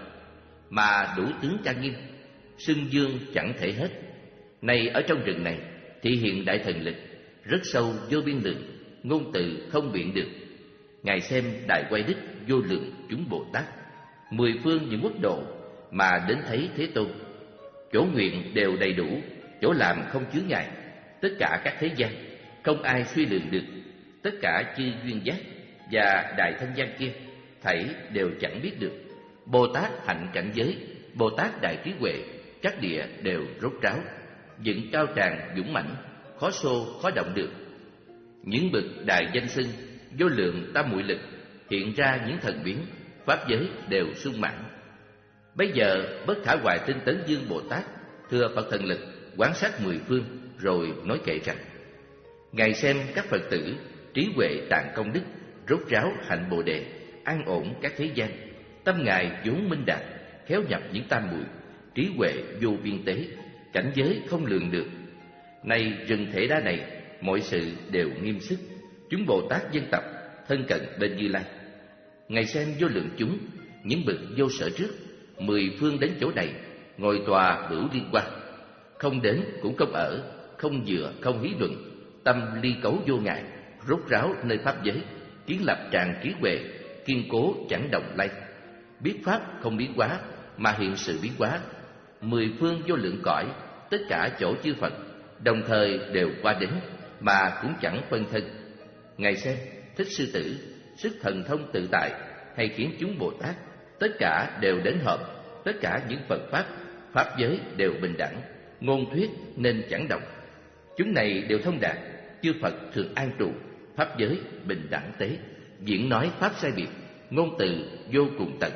mà đủ tướng trang nghiêm, xưng dương chẳng thể hết. Này ở trong rừng này thể hiện đại thần lực rất sâu vô biên lượng, ngôn từ không biện được. Ngài xem đại quay đức vô lượng chúng Bồ Tát, mười phương những quốc độ mà đến thấy Thế Tôn. Chỗ nguyện đều đầy đủ, chỗ làm không chứa ngại. Tất cả các thế gian không ai suy lường được. Tất cả chư duyên giác và đại thanh văn kia thảy đều chẳng biết được. Bồ Tát hạnh cảnh giới, Bồ Tát đại trí huệ, các địa đều rốt ráo, dựng cao tràng dũng mãnh, khó xô khó động được. Những bậc đại danh xưng, vô lượng tam muội lực hiện ra những thần biến, pháp giới đều sung mãn. Bây giờ Bất Khả Hoài Tinh Tấn Dương Bồ Tát thưa Phật thần lực quán sát mười phương, rồi nói kệ rằng: ngài xem các Phật tử trí huệ tạng công đức, rốt ráo hạnh Bồ đề, an ổn các thế gian. Tâm ngài vốn minh đạt, khéo nhập những tam muội, trí huệ vô biên tế, cảnh giới không lường được. Này rừng Thệ Đa này, mọi sự đều nghiêm sức. Chúng Bồ Tát dân tập thân cận bên Như Lai. Ngài xem vô lượng chúng, những bậc vô sở trước, mười phương đến chỗ này, ngồi tòa hữu liên quan, không đến cũng không ở, không dựa không hí luận, tâm ly cấu vô ngại, rốt ráo nơi pháp giới, kiến lập tràng trí huệ, kiên cố chẳng động lay. Biết pháp không biến hóa, mà hiện sự biến hóa. Mười phương vô lượng cõi, tất cả chỗ chư Phật đồng thời đều qua đến, mà cũng chẳng phân thân. Ngài xem Thích Sư Tử, sức thần thông tự tại, hay khiến chúng Bồ Tát tất cả đều đến hợp. Tất cả những Phật pháp, pháp giới đều bình đẳng, ngôn thuyết nên chẳng động. Chúng này đều thông đạt, chư Phật thường an trụ, pháp giới bình đẳng tế, diễn nói pháp sai biệt, ngôn từ vô cùng tận.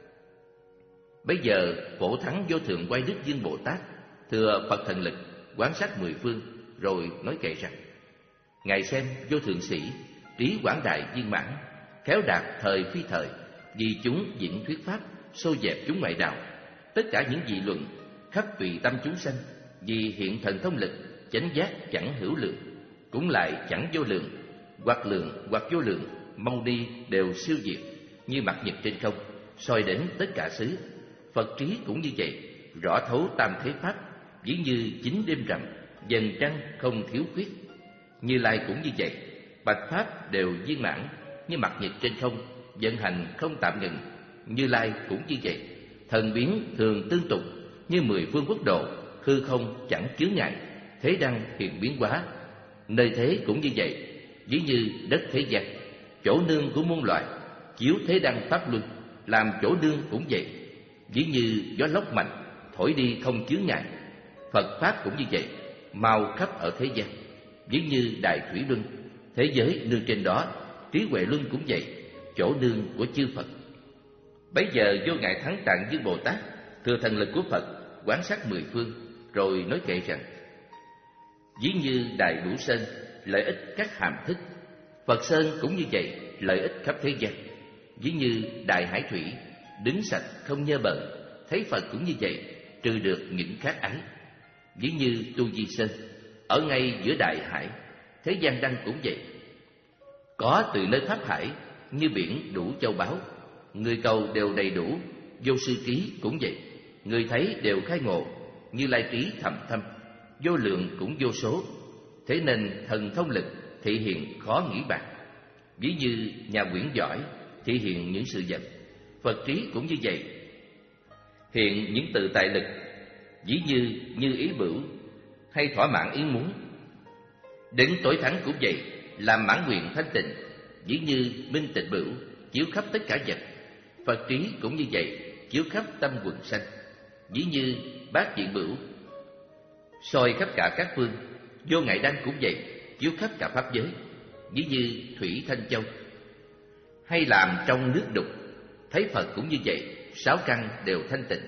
Bây giờ Phổ Thắng Vô Thượng Quay Đức Dương Bồ Tát thưa Phật thần lực quán sát mười phương, rồi nói kệ rằng: ngài xem vô thượng sĩ, trí quảng đại viên mãn, khéo đạt thời phi thời, vì chúng diễn thuyết pháp, xô dẹp chúng ngoại đạo. Tất cả những dị luận khắp tùy tâm chúng sanh, vì hiện thần thông lực, chánh giác chẳng hữu lượng, cũng lại chẳng vô lượng, hoặc lượng hoặc vô lượng, mau đi đều siêu diệt, như mặt nhật trên không, soi đến tất cả xứ. Phật trí cũng như vậy, rõ thấu tam thế pháp, ví như chính đêm rằm, dần trăng không thiếu khuyết. Như Lai cũng như vậy, bạch pháp đều viên mãn, như mặt nhật trên không, vận hành không tạm ngừng. Như Lai cũng như vậy, thần biến thường tương tục, như mười phương quốc độ, hư không chẳng chướng ngại, thế đăng hiện biến hóa. Nơi thế cũng như vậy, ví như đất thế gian, chỗ nương của muôn loài, chiếu thế đăng pháp luân, làm chỗ nương cũng vậy, ví như gió lốc mạnh, thổi đi không chướng ngại. Phật pháp cũng như vậy, mau khắp ở thế gian, ví như Đại Thủy Luân, thế giới nương trên đó, trí huệ luân cũng vậy, chỗ nương của chư Phật. Bấy giờ Vô Ngại Thắng Tạng Dương Bồ Tát thừa thần lực của Phật, quán sát mười phương, rồi nói kệ rằng: ví như Đại Đủ Sơn, lợi ích các hàm thức, Phật Sơn cũng như vậy, lợi ích khắp thế gian. Ví như Đại Hải Thủy, đứng sạch không nhơ bẩn, thấy Phật cũng như vậy, trừ được những khác ái. Ví như Tu Di Sơn, ở ngay giữa Đại Hải, thế gian đăng cũng vậy. Có từ nơi Pháp Hải, như biển đủ châu báu, người cầu đều đầy đủ, vô sư trí cũng vậy. Người thấy đều khai ngộ, Như Lai trí thầm thâm, vô lượng cũng vô số. Thế nên thần thông lực thị hiện khó nghĩ bàn. Ví như nhà quyển giỏi, thị hiện những sự vật, Phật trí cũng như vậy, hiện những từ tại lực. Ví như như ý bửu, hay thỏa mãn ý muốn. Đến tối thắng cũng vậy, làm mãn nguyện thanh tịnh. Ví như minh tịnh bửu, chiếu khắp tất cả vật, Phật trí cũng như vậy, chiếu khắp tâm quần sanh. Ví như bát diện bửu, soi khắp cả các phương. Vô Ngại Đăng cũng vậy, chiếu khắp cả pháp giới. Ví như thủy thanh châu, hay làm trong nước đục, thấy Phật cũng như vậy, sáu căn đều thanh tịnh.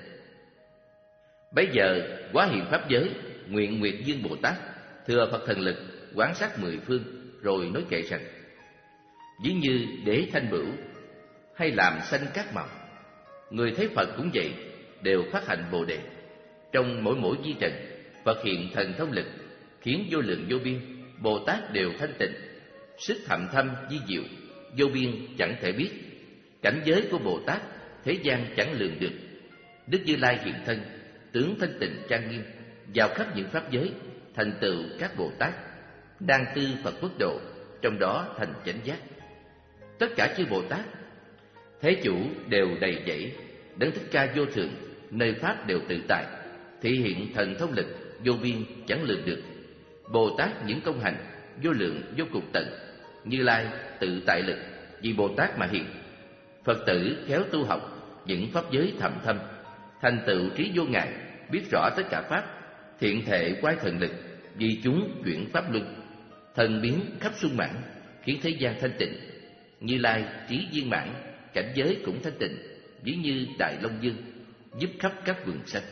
Bấy giờ Quá Hiện pháp giới, nguyện Nguyệt Dương Bồ Tát thừa Phật thần lực, quán sát mười phương, rồi nói kệ rằng: ví như đế thanh bửu, hay làm xanh các màu, người thấy Phật cũng vậy, đều phát hạnh Bồ Đề. Trong mỗi mỗi vi trần, Phật hiện thần thông lực, khiến vô lượng vô biên Bồ Tát đều thanh tịnh. Sức thậm thâm di diệu, vô biên chẳng thể biết. Cảnh giới của Bồ Tát, thế gian chẳng lường được. Đức Như Lai hiện thân, tướng thanh tịnh trang nghiêm, vào khắp những pháp giới, thành tựu các Bồ Tát, đang tư Phật quốc độ, trong đó thành chánh giác. Tất cả chư Bồ Tát, thế chủ đều đầy dẫy. Đấng Thích Ca vô thượng, nơi pháp đều tự tại, thị hiện thần thông lực, vô biên chẳng lường được. Bồ Tát những công hành, vô lượng vô cùng tận. Như Lai tự tại lực, vì Bồ Tát mà hiện. Phật tử khéo tu học, những pháp giới thầm thâm, thành tựu trí vô ngại, biết rõ tất cả pháp. Thiện thệ quái thần lực, vì chúng chuyển pháp luân, thần biến khắp sung mãn, khiến thế gian thanh tịnh. Như Lai trí viên mãn, cảnh giới cũng thanh tịnh, ví như Đại Long Dương, giúp khắp các vườn xanh.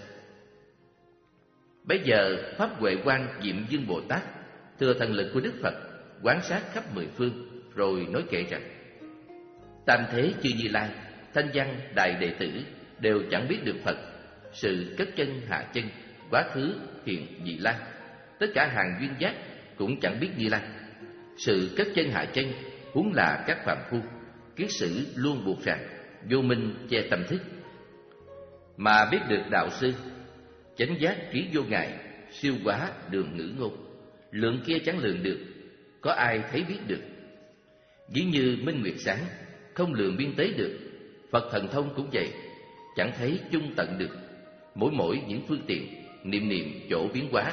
Bấy giờ pháp Huệ Quang Diệm Dương Bồ Tát thừa thần lực của Đức Phật, quán sát khắp mười phương, rồi nói kệ rằng: tam thế chư Như Lai, thanh văn đại đệ tử đều chẳng biết được Phật. Sự cất chân hạ chân, quá khứ hiện vị lai, tất cả hàng duyên giác cũng chẳng biết Như Lai. Sự cất chân hạ chân, huống là các phàm phu, kiết sử luôn buộc ràng, vô minh che tâm thức. Mà biết được đạo sư, chánh giác trí vô ngại, siêu quá đường ngữ ngôn, lượng kia chẳng lường được, có ai thấy biết được. Ví như minh nguyệt sáng, không lường biên tế được. Phật thần thông cũng vậy, chẳng thấy chung tận được. Mỗi mỗi những phương tiện, niệm niệm chỗ biến hóa,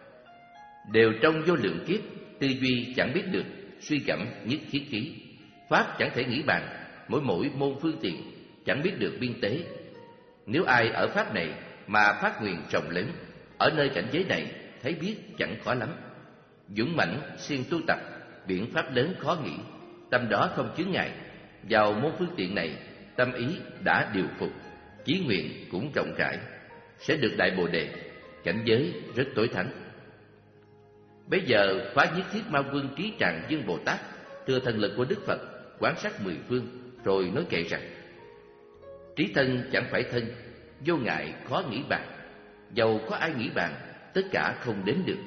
đều trong vô lượng kiếp, tư duy chẳng biết được, suy gẫm nhất thiết khí. Pháp chẳng thể nghĩ bàn, mỗi mỗi môn phương tiện chẳng biết được biên tế. Nếu ai ở pháp này mà phát nguyện rộng lớn, ở nơi cảnh giới này thấy biết chẳng khó lắm. Dũng mãnh siêng tu tập, biển pháp lớn khó nghĩ, tâm đó không chướng ngại. Vào môn phương tiện này, tâm ý đã điều phục, chí nguyện cũng rộng rãi, sẽ được đại Bồ Đề, cảnh giới rất tối thắng. Bây giờ Phá Nhất Thiết Ma Vương Trí Tràng Dương Bồ Tát thừa thần lực của Đức Phật, quán sát mười phương, rồi nói kệ rằng: trí thân chẳng phải thân, vô ngại khó nghĩ bàn, dầu có ai nghĩ bàn, tất cả không đến được.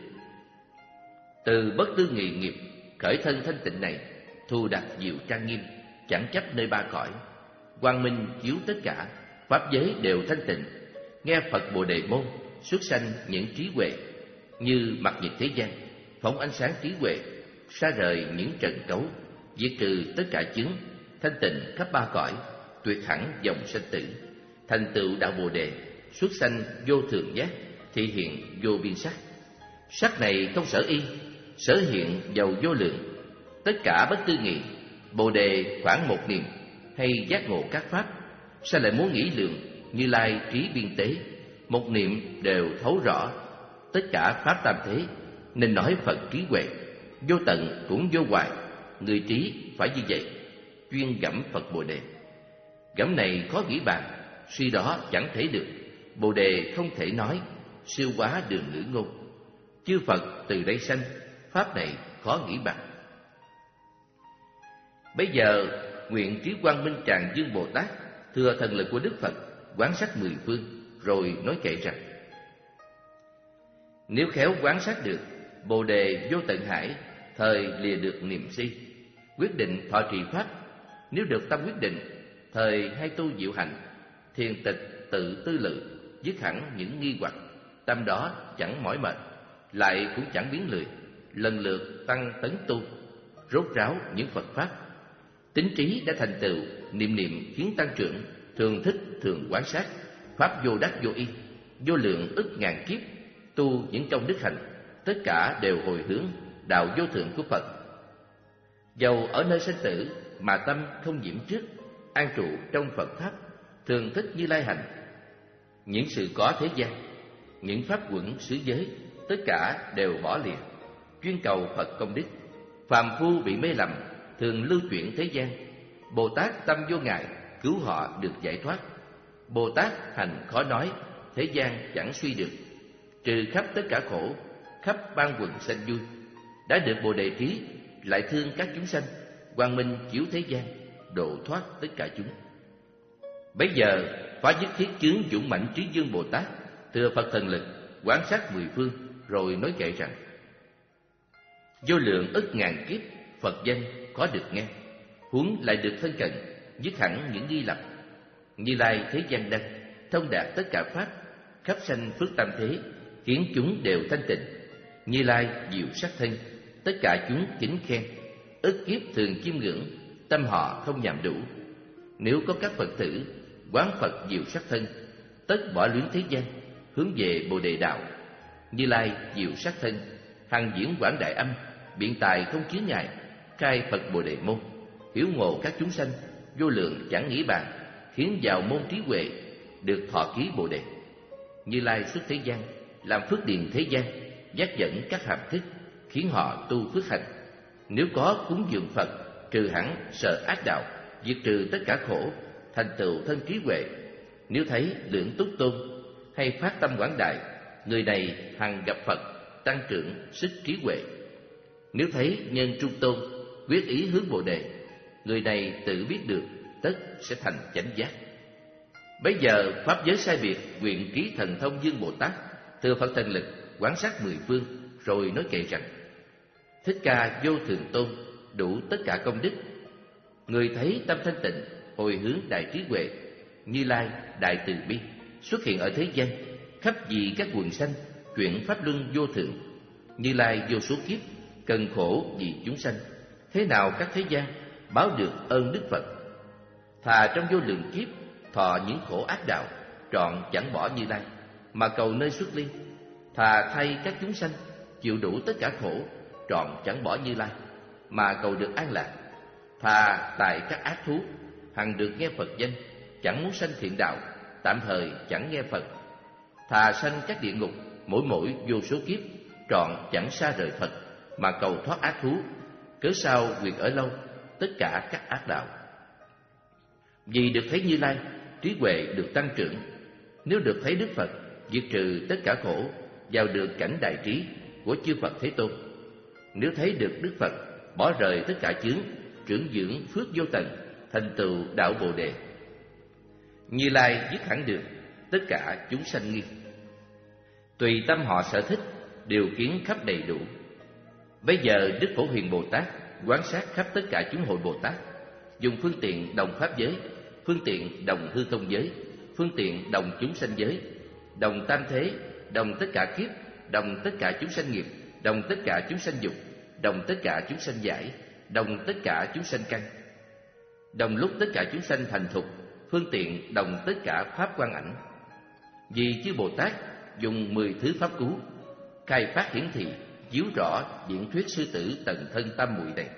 Từ bất tư nghị nghiệp khởi thân thanh tịnh này, thu đặt diệu trang nghiêm, chẳng chấp nơi ba cõi. Quang minh chiếu tất cả, pháp giới đều thanh tịnh. Nghe Phật Bồ Đề môn, xuất sanh những trí huệ, như mặt nhật thế gian, phóng ánh sáng trí huệ, xa rời những trần cấu, diệt trừ tất cả chướng, thanh tịnh khắp ba cõi, tuyệt hẳn dòng sanh tử, thành tựu đạo Bồ Đề, xuất sanh vô thường giác, thị hiện vô biên sắc. Sắc này không sở y, sở hiện giàu vô lượng, tất cả bất tư nghị. Bồ Đề khoảng một niệm, hay giác ngộ các pháp, sao lại muốn nghĩ lượng? Như Lai trí biên tế, một niệm đều thấu rõ tất cả pháp tam thế, nên nói Phật trí huệ, Vô tận cũng vô hoại, người trí phải như vậy, chuyên gẫm Phật Bồ Đề. Gẫm này khó nghĩ bàn, suy đó chẳng thể được. Bồ Đề không thể nói, siêu quá đường ngữ ngôn. Chư Phật từ đây sanh, pháp này khó nghĩ bàn. Bây giờ nguyện trí Quang Minh Tràng Dương Bồ Tát thừa thần lực của Đức Phật, quán sát mười phương, rồi nói kệ rằng: nếu khéo quán sát được Bồ Đề vô tận hải, thời lìa được niệm si, quyết định thọ trì pháp. Nếu được tâm quyết định, thời hay tu diệu hạnh, thiền tịch tự tư lự, dứt hẳn những nghi hoặc. Tâm đó chẳng mỏi mệt, lại cũng chẳng biến lười, lần lượt tăng tấn tu, rốt ráo những Phật pháp. Tính trí đã thành tựu, niệm niệm khiến tăng trưởng, thường thích thường quán sát, pháp vô đắc vô y, vô lượng ức ngàn kiếp, tu những công đức hạnh, tất cả đều hồi hướng đạo vô thượng của Phật. Dầu ở nơi sinh tử mà tâm không nhiễm trước, an trụ trong Phật pháp, thường thích Như Lai hành. Những sự có thế gian, những pháp quẩn xứ giới, tất cả đều bỏ lìa, chuyên cầu Phật công đức. Phàm phu bị mê lầm, thường lưu chuyển thế gian. Bồ Tát tâm vô ngại, cứu họ được giải thoát. Bồ Tát hành khó nói, thế gian chẳng suy được, trừ khắp tất cả khổ, khắp ban quần sanh vui. Đã được Bồ Đề trí, lại thương các chúng sanh, quang minh chiếu thế gian, độ thoát tất cả chúng. Bấy giờ phá dứt thiết chướng dũng mãnh trí Dương Bồ Tát, thừa Phật thần lực, quán sát mười phương, rồi nói kệ rằng: vô lượng ức ngàn kiếp Phật danh có được nghe, huống lại được thân cận, dứt hẳn những nghi lập. Như Lai thế gian đăng, thông đạt tất cả pháp, khắp sanh phước tam thế, khiến chúng đều thanh tịnh. Như Lai diệu sắc thân, tất cả chúng kính khen, ức kiếp thường chiêm ngưỡng, tâm họ không nhàm đủ. Nếu có các Phật tử quán Phật diệu sắc thân, tất bỏ luyến thế gian, hướng về Bồ Đề đạo. Như Lai diệu sắc thân, hằng diễn quảng đại âm, biện tài không chướng ngại, khai Phật Bồ Đề môn, hiểu ngộ các chúng sanh, vô lượng chẳng nghĩ bàn, khiến vào môn trí huệ, được thọ ký Bồ Đề. Như Lai xuất thế gian, làm phước điền thế gian, dắt dẫn các hàm thức, khiến họ tu phước hành. Nếu có cúng dường Phật, trừ hẳn sợ ác đạo, diệt trừ tất cả khổ, thành tựu thân trí huệ. Nếu thấy lưỡng túc tôn, hay phát tâm quảng đại, người này hằng gặp Phật, tăng trưởng sức trí huệ. Nếu thấy nhân trung tôn, quyết ý hướng Bồ Đề, người này tự biết được, tất sẽ thành chánh giác. Bấy giờ pháp giới sai biệt, nguyện ký thần thông Dương Bồ Tát, thừa Phật thần lực, quán sát mười phương, rồi nói kệ rằng: Thích Ca vô thượng tôn, đủ tất cả công đức. Người thấy tâm thanh tịnh, hồi hướng đại trí huệ, Như Lai đại từ bi, xuất hiện ở thế gian, khắp vì các quần sanh, chuyển pháp luân vô thượng. Như Lai vô số kiếp, cần khổ vì chúng sanh, thế nào các thế gian báo được ơn Đức Phật. Thà trong vô lượng kiếp thọ những khổ ác đạo, trọn chẳng bỏ Như Lai, mà cầu nơi xuất ly. Thà thay các chúng sanh chịu đủ tất cả khổ, trọn chẳng bỏ Như Lai, mà cầu được an lạc. Thà tại các ác thú, hằng được nghe Phật danh, chẳng muốn sanh thiện đạo, tạm thời chẳng nghe Phật. Thà sanh các địa ngục, mỗi mỗi vô số kiếp, trọn chẳng xa rời Phật, mà cầu thoát ác thú, cớ sao quyền ở lâu tất cả các ác đạo. Vì được thấy Như Lai, trí huệ được tăng trưởng. Nếu được thấy Đức Phật, diệt trừ tất cả khổ, vào được cảnh đại trí của chư Phật Thế Tôn. Nếu thấy được Đức Phật, bỏ rời tất cả chướng, trưởng dưỡng phước vô tận, thành tựu đạo Bồ Đề. Như Lai dứt hẳn được tất cả chúng sanh nghi, tùy tâm họ sở thích, điều kiến khắp đầy đủ. Bây giờ Đức Phổ Hiền Bồ Tát quán sát khắp tất cả chúng hội Bồ Tát, dùng phương tiện đồng pháp giới, phương tiện đồng hư không giới, phương tiện đồng chúng sanh giới, đồng tam thế, đồng tất cả kiếp, đồng tất cả chúng sanh nghiệp, đồng tất cả chúng sanh dục, đồng tất cả chúng sanh giải, đồng tất cả chúng sanh căn, đồng lúc tất cả chúng sanh thành thục, phương tiện đồng tất cả pháp quan ảnh. Vì chư Bồ Tát dùng mười thứ pháp cứu, khai phát hiển thị, chiếu rõ diễn thuyết sư tử tận thân tam muội này.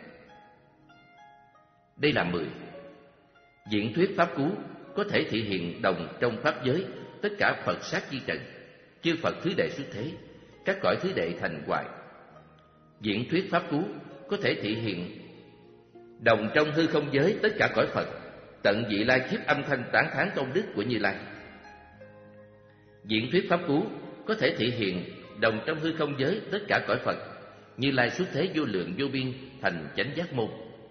Đây là mười. Diễn thuyết pháp cứu có thể thị hiện đồng trong pháp giới tất cả Phật sát chi trần, chư Phật thứ đệ xuất thế, các cõi thứ đệ thành hoại. Diễn thuyết pháp cú có thể thị hiện đồng trong hư không giới tất cả cõi Phật, tận vị lai kiếp âm thanh tán thán công đức của Như Lai. Diễn thuyết pháp cú có thể thị hiện đồng trong hư không giới tất cả cõi Phật, Như Lai xuất thế vô lượng vô biên thành chánh giác môn.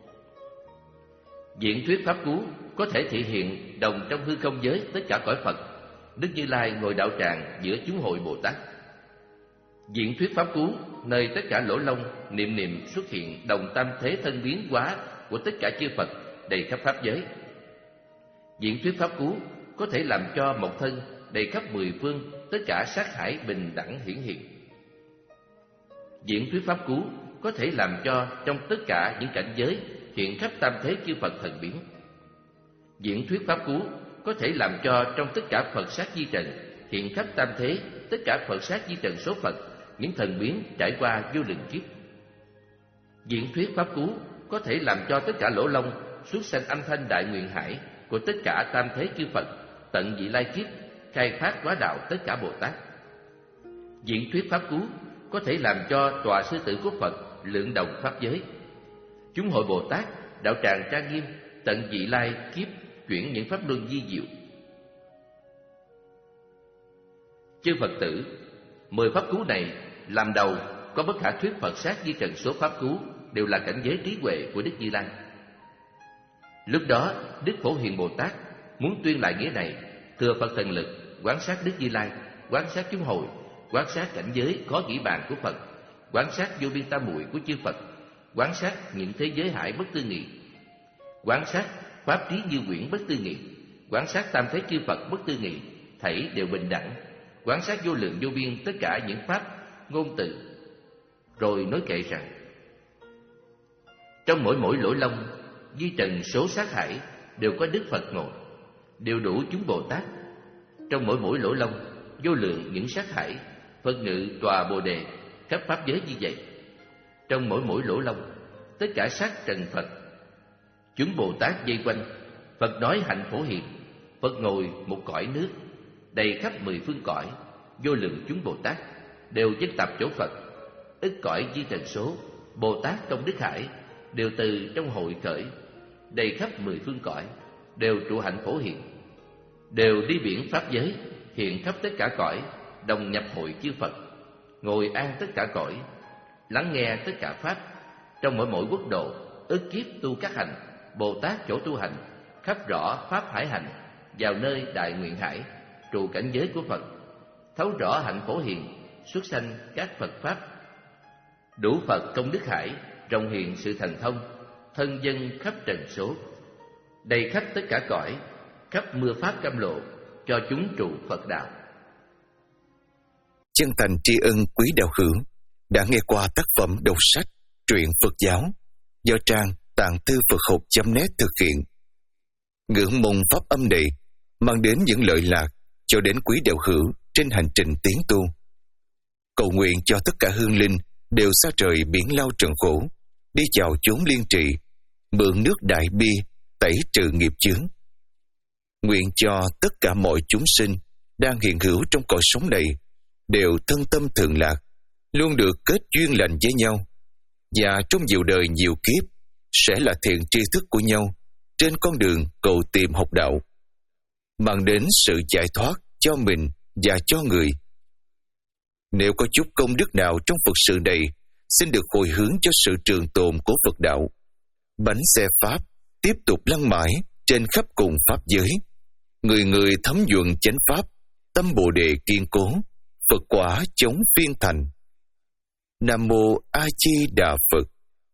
Diễn thuyết pháp cú có thể thị hiện đồng trong hư không giới tất cả cõi Phật, Đức Như Lai ngồi đạo tràng giữa chúng hội Bồ Tát. Diễn thuyết pháp cú nơi tất cả lỗ lông niệm niệm xuất hiện đồng tam thế thân biến hóa của tất cả chư Phật đầy khắp pháp giới. Diễn thuyết pháp cú có thể làm cho một thân đầy khắp mười phương tất cả sát hải bình đẳng hiển hiện. Diễn thuyết pháp cú có thể làm cho trong tất cả những cảnh giới hiện khắp tam thế chư Phật thần biến. Diễn thuyết pháp cú có thể làm cho trong tất cả Phật sát di trần hiện khắp tam thế tất cả Phật sát di trần số Phật những thần biến trải qua vô lượng kiếp. Diễn thuyết pháp cú có thể làm cho tất cả lỗ lông xuất sanh âm thanh đại nguyện hải của tất cả tam thế chư Phật tận vị lai kiếp khai phát hóa đạo tất cả Bồ Tát. Diễn thuyết pháp cú có thể làm cho tòa sư tử của Phật lượng đồng pháp giới. Chúng hội Bồ Tát đạo tràng trang nghiêm tận vị lai kiếp chuyển những pháp luân di diệu. Chư Phật tử, mười pháp cú này làm đầu có bất khả thuyết Phật sát di trần số pháp cú đều là cảnh giới trí huệ của Đức Như Lai. Lúc đó Đức Phổ Hiền Bồ Tát muốn tuyên lại nghĩa này, thừa Phật thần lực quán sát Đức Như Lai, quán sát chúng hội, quán sát cảnh giới khó nghĩ bàn của Phật, quán sát vô biên tam muội của chư Phật, quán sát những thế giới hải bất tư nghị, quán sát pháp trí như quyển bất tư nghị, quán sát tam thế chư Phật bất tư nghị, thảy đều bình đẳng, quán sát vô lượng vô biên tất cả những pháp ngôn từ, rồi nói kệ rằng: trong mỗi mỗi lỗ lông di trần số sát hải đều có Đức Phật ngồi, đều đủ chúng Bồ Tát. Trong mỗi mỗi lỗ lông vô lượng những sát hải, Phật ngự tòa Bồ đề khắp pháp giới như vậy. Trong mỗi mỗi lỗ lông tất cả sát trần Phật, chúng Bồ Tát vây quanh. Phật nói hạnh Phổ Hiền, Phật ngồi một cõi nước đầy khắp mười phương cõi, vô lượng chúng Bồ Tát đều dân tập chỗ Phật. Ức cõi di trần số Bồ Tát công đức hải đều từ trong hội khởi, đầy khắp mười phương cõi đều trụ hạnh Phổ Hiền, đều đi biển pháp giới hiện khắp tất cả cõi, đồng nhập hội chư Phật, ngồi an tất cả cõi, lắng nghe tất cả pháp. Trong mỗi mỗi quốc độ ức kiếp tu các hành, Bồ Tát chỗ tu hành khắp rõ pháp hải hành, vào nơi đại nguyện hải trụ cảnh giới của Phật, thấu rõ hạnh Phổ Hiền, xuất sanh các Phật pháp. Đủ Phật công đức hải rộng hiện sự thành thông, thân dân khắp trần số, đầy khắp tất cả cõi, khắp mưa pháp cam lộ, cho chúng trụ Phật đạo. Chân thành tri ân quý đạo hữu đã nghe qua tác phẩm đọc sách truyện Phật giáo do trang tạng thư Phật học chấm net thực hiện. Ngưỡng mong pháp âm này mang đến những lợi lạc cho đến quý đạo hữu trên hành trình tiến tu. Cầu nguyện cho tất cả hương linh đều xa trời biển lao trần khổ, đi vào chốn liên trị, mượn nước đại bi tẩy trừ nghiệp chướng. Nguyện cho tất cả mọi chúng sinh đang hiện hữu trong cõi sống này đều thân tâm thường lạc, luôn được kết duyên lành với nhau, và trong nhiều đời nhiều kiếp sẽ là thiện tri thức của nhau trên con đường cầu tìm học đạo, mang đến sự giải thoát cho mình và cho người. Nếu có chút công đức nào trong Phật sự này, xin được hồi hướng cho sự trường tồn của Phật đạo. Bánh xe Pháp tiếp tục lăn mãi trên khắp cùng Pháp giới. Người người thấm nhuận chánh Pháp, tâm Bồ đề kiên cố, Phật quả chống phiên thành. Nam Mô A Di Đà Phật.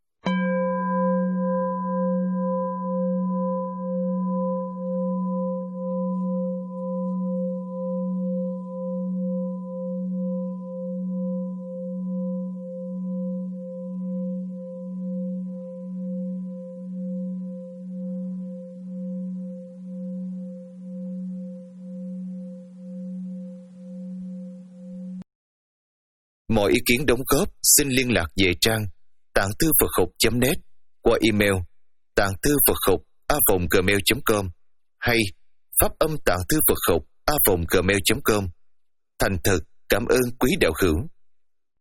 Mọi ý kiến đóng góp xin liên lạc về trang tạng thư Phật học chấm net qua email tạng thư Phật học a vòng gmail chấm com hay pháp âm tạng thư Phật học a vòng gmail chấm com. Thành thật cảm ơn quý đạo hữu.